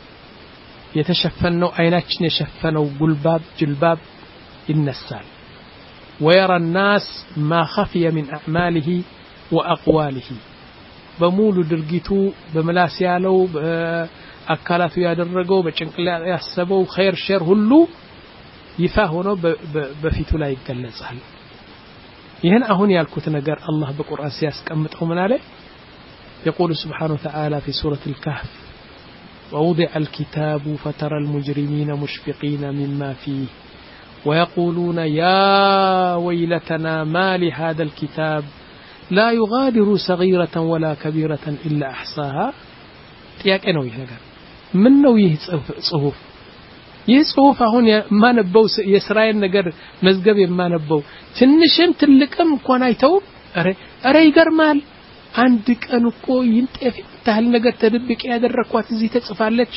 يتشفنوا عيناتشن يشفنوا قلباب جلباب النسال ويرى الناس ما خفي من أعماله وأقواله በሙሉ ድርጊቱ በመላስ ያለው በአካላቱ ያደረገው በጭንቅላት ያሰበው ኸይር ሸር ሁሉ ይፋ ሆኖ በፊቱ ላይ ይገለጻል ይሄን አሁን ያልኩት ነገር አላህ በቁርአን ሲያስቀምጠው ምን አለ يقول سبحانه وتعالى في سورة الكهف ووضع الكتاب فترى المجرمين مشفقين مما فيه ويقولون يا ويلتنا ما لهذا الكتاب لا يغادر صغيرة ولا كبيرة إلا أحصاها ጥያቄ ነው ይሄ ነገር ምን ነው ይህ ጽሁፍ ይህ ጽሁፍ አሁን ማነበው የእስራኤል ነገር መዝገብ የማነበው ትንሽም ትልቅም እንኳን አይተው አረ አረ ይገርማል አንድ ቀን እኮ ይንጠፍ ታህል ነገር ተደብቄ ያደረኳት እዚህ ተጽፋለች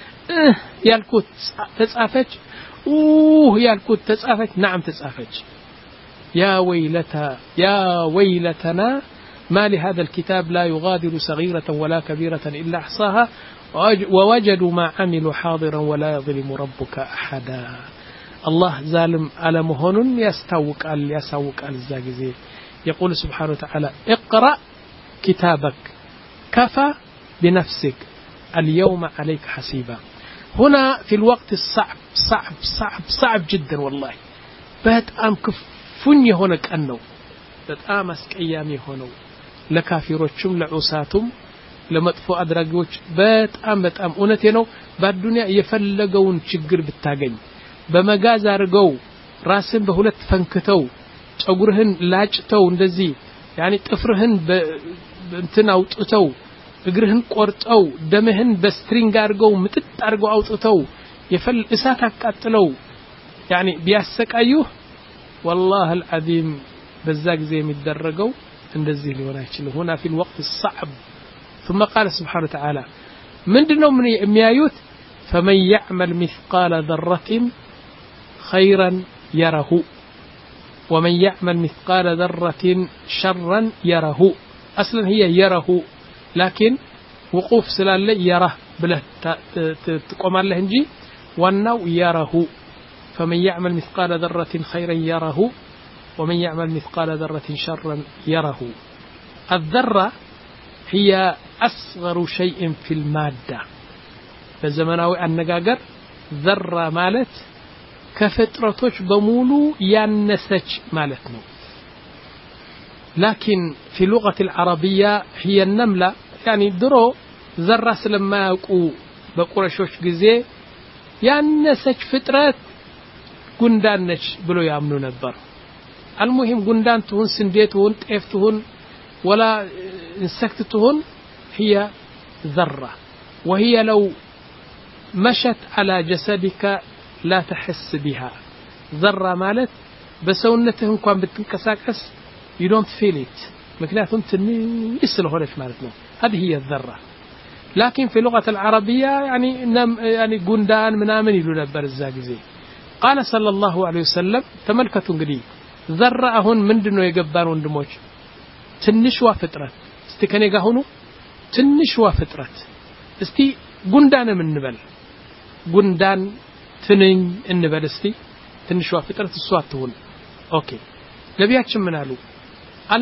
ያልኩት ተጻፈች ኡህ ያልኩት ተጻፈች نعم ተጻፈች يا ويلتا يا ويلتنا ما لهذا الكتاب لا يغادر صغيرة ولا كبيرة إلا أحصاها ووجدوا ما عملوا حاضرا ولا يظلم ربك أحدا الله ظالم على مهون يستوق على يسوق على الزاجزي يقول سبحانه وتعالى اقرأ كتابك كفى بنفسك اليوم عليك حسيبا هنا في الوقت الصعب صعب صعب صعب جدا والله بهت أم كف ፉኝ የሆነ ቀን ነው በጣም አስቀያሚ ሆነው ለካፊሮችም ለዑሳቱም ለመጥፎ አድራጊዎች በጣም በጣም እውነቴ ነው በአዱንያ የፈለገውን ችግር ብታገኝ በመጋዝ አርገው ራስን በሁለት ፈንክተው ጸጉርህን ላጭተው እንደዚህ ያኒ ጥፍርህን በእንትን አውጥተው እግርህን ቆርጠው ደምህን በስትሪንግ አርገው ምጥጥ አርገው አውጥተው የፈል እሳት አቃጥለው ያኒ ቢያሰቃዩህ والله العظيم بزاق زي متدرجوا እንደዚህ ሊሆን አይችልም هنا في الوقت الصعب ثم قال سبحانه وتعالى ምንድነው ምን የሚያዩት فمن يعمل مثقال ذرة خيرا يره ومن يعمل مثقال ذرة شرا يره اصلا هي يره لكن وقوف ስላለ يره ብለህ ትቆማለህ እንጂ ዋናው يره فمن يعمل مثقال ذرة خيرا يره ومن يعمل مثقال ذرة شرا يره الذرة هي أصغر شيء في المادة فالزمناوي النجاجر ذرة مالت كفترتش بمولو ينسج مالتنا لكن في اللغة العربية هي النملة يعني درو ذرة لما يقو بقرشوش جزء ينسج فترات ጉንዳን ነች ብሎ ያምኑ ነበር المهم ጉንዳን ትሁን ስንዴ ትሁን ጤፍ ትሁን ولا انسكت ትሁን هي ذرة وهي لو مشت على جسدك لا تحس بها ذرة ማለት በሰውነትህ እንኳን ብትንቀሳቀስ you don't feel it ምክንያቱም ትንሽ ስለሆነች ማለት ነው هذه هي الذرة لكن في اللغة العربية يعني يعني ጉንዳን ምናምን ይሉ ነበር እዛ ጊዜ قال صلى الله عليه وسلم تملكتوا እንግዲህ ذره አሁን ምንድነው የገባን ወንድሞች ትንሽዋ ፍጥረት እስቲ ከኔ ጋር ሆኖ ትንሽዋ ፍጥረት እስቲ ጉንዳን ምን እንበል ጉንዳን ትንኝ እንበል እስቲ ትንሽዋ ፍጥረት እሷ አትሆን ኦኬ ነቢያችን ምን አሉ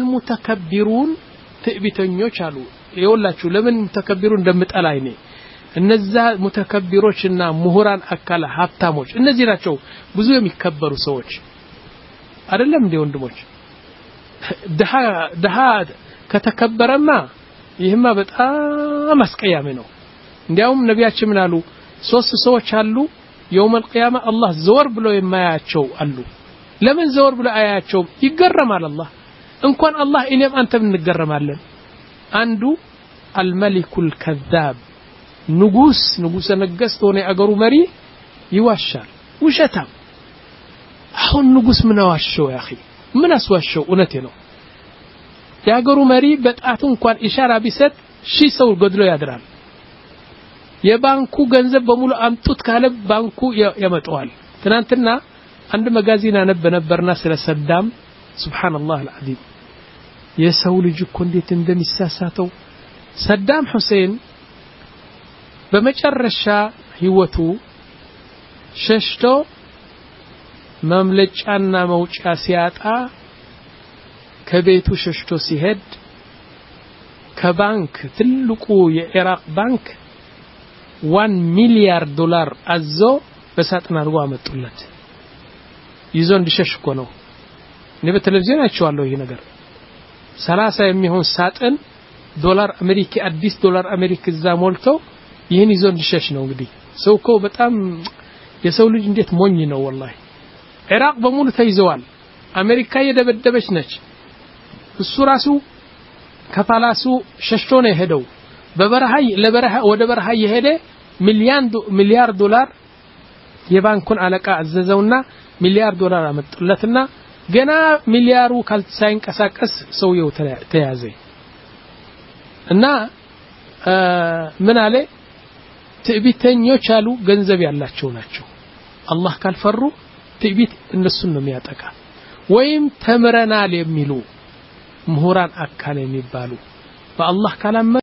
المتكبرون ትዕቢተኞች አሉ ይወላችሁ ለምን ተከቢሩ እንደምጠላ አይኔ እነዛ ሙተከቢሮችና ምሁራን አካለ ሀብታሞች እነዚህ ናቸው ብዙ የሚከበሩ ሰዎች አይደለም እንደ ወንድሞች ደሃ ደሃ ከተከበረማ ይህማ በጣም አስቀያሚ ነው እንዲያውም ነቢያችን ምን አሉ ሶስት ሰዎች አሉ የውመል ቂያማ አላህ ዘወር ብሎ የማያቸው አሉ ለምን ዘወር ብሎ አያቸው ይገረማል አላህ እንኳን አላህ እኔም አንተም እንገረማለን አንዱ አልመሊኩል ከዛብ ንጉስ ንጉስ ነገስት ሆነ አገሩ መሪ ይዋሻል ውሸታም አሁን ንጉስ ምን ዋሸው ያኺ ምን አስዋሸው እውነቴ ነው ያገሩ መሪ በጣቱ እንኳን ኢሻራ ቢሰጥ ሺህ ሰው ገድሎ ያድራል የባንኩ ገንዘብ በሙሉ አምጡት ካለ ባንኩ ያመጣዋል ትናንትና አንድ መጋዚን አነበ ነበርና ስለ ሰዳም ሱብሃንአላህ አልዓዚም የሰው ልጅ እኮ እንዴት እንደሚሳሳተው ሰዳም ሁሴን በመጨረሻ ህይወቱ ሸሽቶ ማምለጫና መውጫ ሲያጣ ከቤቱ ሸሽቶ ሲሄድ ከባንክ ትልቁ የኢራቅ ባንክ one ሚሊያርድ ዶላር አዞ በሳጥን አድርጎ አመጡለት ይዞ እንዲሸሽ እኮ ነው እኔ በቴሌቪዥን አይቼዋለሁ ይሄ ነገር ሰላሳ የሚሆን ሳጥን ዶላር አሜሪካ አዲስ ዶላር አሜሪካ እዛ ሞልቶ ይሄን ይዞ እንዲሸሽ ነው እንግዲህ ሰው እኮ በጣም የሰው ልጅ እንዴት ሞኝ ነው ወላሂ ኢራቅ በሙሉ ተይዘዋል አሜሪካ የደበደበች ነች እሱ ራሱ ከፓላሱ ሸሽቶ ነው የሄደው በበረሃ ለበረሃ ወደ በረሃ የሄደ ሚሊዮን ሚሊያርድ ዶላር የባንኩን አለቃ አዘዘውና ሚሊያርድ ዶላር አመጡለትና ገና ሚሊያሩ ካልሳይንቀሳቀስ ሰውየው ተያዘ እና ምን አለ ትዕቢተኞች አሉ ገንዘብ ያላቸው ናቸው አላህ ካልፈሩ ትዕቢት እነሱን ነው የሚያጠቃ ወይም ተምረናል የሚሉ ምሁራን አካል የሚባሉ በአላህ ካላመኑ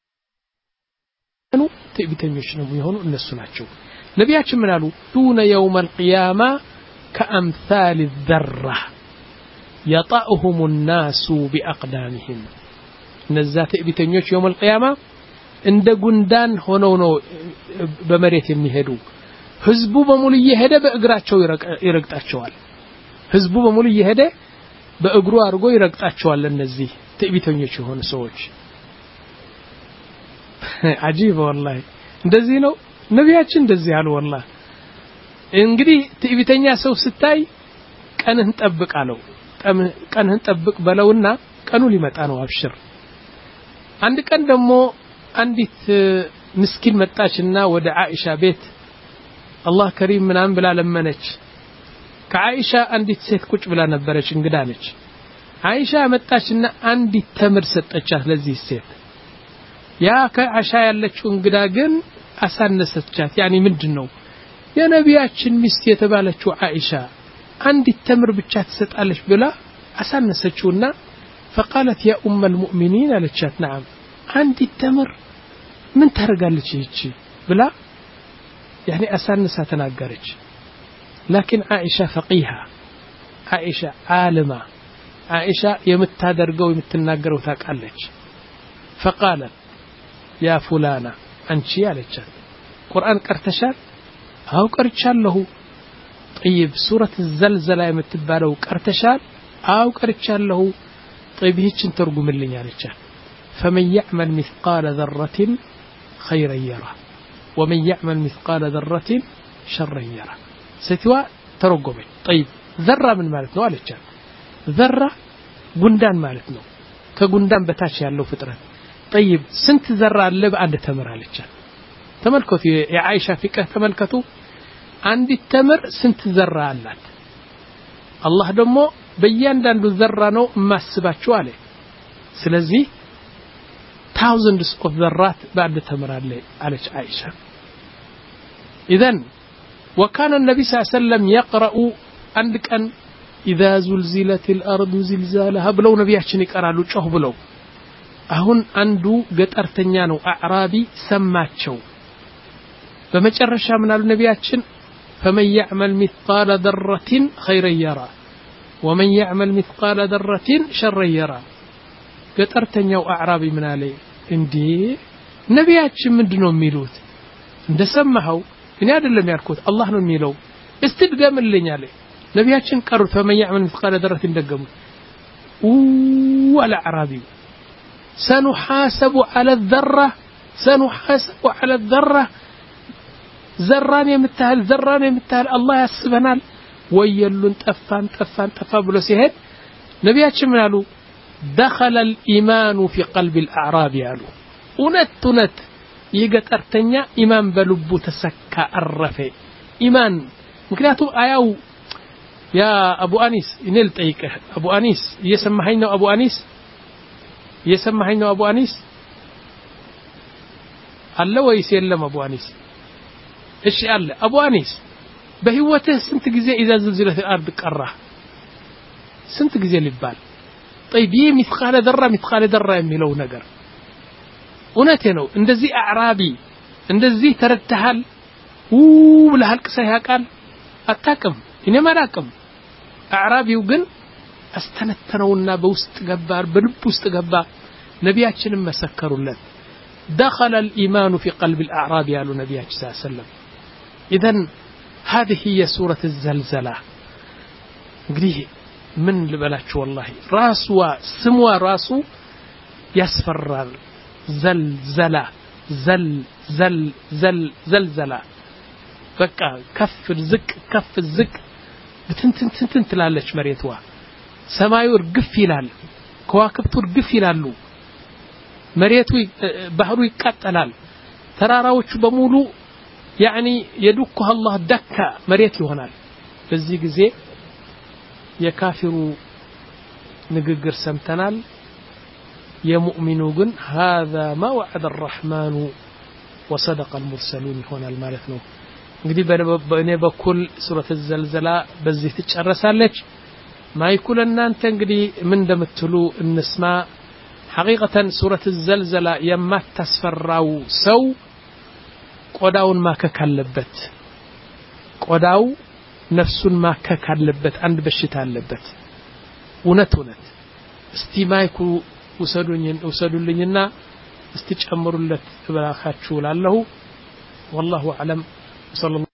ትዕቢተኞች ነው የሚሆኑ እነሱ ናቸው ነቢያችን ምን አሉ ዱነ የውም القيامه كامثال الذره يطأهم الناس باقدامهم እነዛ ትዕቢተኞች የውም القيامه እንደ ጉንዳን ሆነው ነው በመሬት የሚሄዱ ህዝቡ በሙሉ እየሄደ በእግራቸው ይረግጣቸዋል ህዝቡ በሙሉ እየሄደ በእግሩ አድርጎ ይረግጣቸዋል እነዚህ ትዕቢተኞች የሆኑ ሰዎች አጂብ ወላሂ እንደዚህ ነው ነቢያችን እንደዚህ አሉ ወላሂ እንግዲህ ትዕቢተኛ ሰው ስታይ ቀንህን ጠብቃለው ቀንህን ጠብቅ በለውና ቀኑ ሊመጣ ነው አብሽር አንድ ቀን ደግሞ አንዲት ምስኪን መጣችና ወደ አይሻ ቤት አላህ ከሪም ምናምን ብላ ለመነች ከአይሻ አንዲት ሴት ቁጭ ብላ ነበረች እንግዳ ነች አይሻ መጣችና አንዲት ተምር ሰጠቻት ለዚህ ሴት ያ ከአይሻ ያለችው እንግዳ ግን አሳነሰቻት ያኒ ምንድነው የነቢያችን ሚስት የተባለችው አይሻ አንዲት ተምር ብቻ ትሰጣለች ብላ አሳነሰችውና فقالت يا ام المؤمنين አለቻት نعم አንዲት ተምር ምን ታረጋለች ይቺ ብላ يعني أسانسها تناقرج لكن عائشة فقيهة عائشة عالمة عائشة يمتادرقو يمتناقر وتاقالج فقالت يا فلانة أنشي عليك قرآن كرتشال أو كرتشال له طيب سورة الزلزلة يمتبالو كرتشال أو كرتشال له طيب هيتش ترقم اللي عليك فمن يعمل مثقال ذرة خيرا يره ومن يعمل مثقال ذرة شرا يره ستوا ترقمي طيب ذرة من مالتنا عليك ذرة قندان مالتنا كقندان بتاش يالله فترة طيب سنت ذرة اللي بعد تمر عليك تملكت يا عائشة فيك تملكتوا عندي التمر سنت ذرة علات الله دمو بيان داندو ذرة نو ما سباتشو عليه سلزي thousands of ذرات بعد تمر عليه عليك عائشة إذن وكان النبي صلى الله عليه وسلم يقرأ عندك أن إذا زلزلت الأرض زلزالها بلو نبياتشن يقرأ له شوه بلو أهون عنده قطر تنيانو أعرابي سماتشو فمجرشا من النبياتشن فمن يعمل مثقال ذرة خيرا يرى ومن يعمل مثقال ذرة شرا يرى قطر تنياو أعرابي من عليه اندي نبياتشن مندنو ميلوت እንደሰማው እኔ አይደለም ያልኩት አላህ ነው የሚለው استدغمልኝ አለ ነብያችን ቀሩ فمن يعمل مثقال ذرة እንደገሙ ولا عربي سنحاسب على الذرة سنحاسب على الذرة ذران يمتهل ذران يمتهل الله يحسبنا ويلون طفان طفان طفا ብሎ ሲሄድ ነብያችን ምን አሉ دخل الإيمان في قلب الأعراب ያሉ እውነት እውነት ይገጠርተኛ ኢማን በልቡ ተሰካ አረፈ ኢማን ምክንያቱም አያው ያ አቡ አኒስ እኔል ጠይቀህ አቡ አኒስ እየሰማኸኝ ነው አቡ አኒስ እየሰማኸኝ ነው አቡ አኒስ አለ ወይስ የለም አቡ አኒስ እሺ አለ አቡ አኒስ በህይወትህ ስንት ጊዜ اذا زلزلت الارض ቀራ ስንት ጊዜ ሊባል طيب ይህ مثقال ذره مثقال ذره የሚለው ነገር እውነቴ ነው እንደዚህ አዕራቢ እንደዚህ ተረተሃል ወብለሃል ከሳይ ያቃል አጣቀም እኔ ማራቀም አዕራቢው ግን አስተነተነውና በውስጥ ገባር በልብ ውስጥ ገባ ነብያችንም መሰከሩለት دخل الإيمان في قلب الأعراب يا النبي صلى الله عليه وسلم إذن هذه هي سورة الزلزلة እንግዲህ ምን ልበላችሁ والله ራስዋ ስሟ ራሱ ያስፈራል زلزلة زل زل زل زلزلة በቃ ከፍ ዝቅ ከፍ ዝቅ በትንትንትን ትላለች መሬትዋ ሰማዩ እርግፍ ይላል ከዋክብቱ እርግፍ ይላሉ መሬቱ ባህሩ ይቃጠላል ተራራዎቹ በሙሉ يعني يدكها الله دكا መሬት ይሆናል በዚህ ጊዜ የካፊሩ ንግግር ሰምተናል የሙእሚኑ ግን هذا ما وعد الرحمن وصدق المرسلون ይሆናል ማለት ነው እንግዲህ በእኔ በኩል ሱረቱ ዘልዘላ በዚህ ትጨረሳለች ማይኩል እናንተ እንግዲህ ምን እንደምትሉ እንስማ حقيقة سورة الزلزلة የማታስፈራው ሰው ቆዳውን ማከክ አለበት ቆዳው ነፍሱን ማከክ አለበት አንድ በሽታ አለበት እውነት እውነት እስቲ ማይኩ ወሰዱኝ ወሰዱልኝና እስቲ ጨምሩለት ተባራካችሁ ላለሁ والله اعلم صلى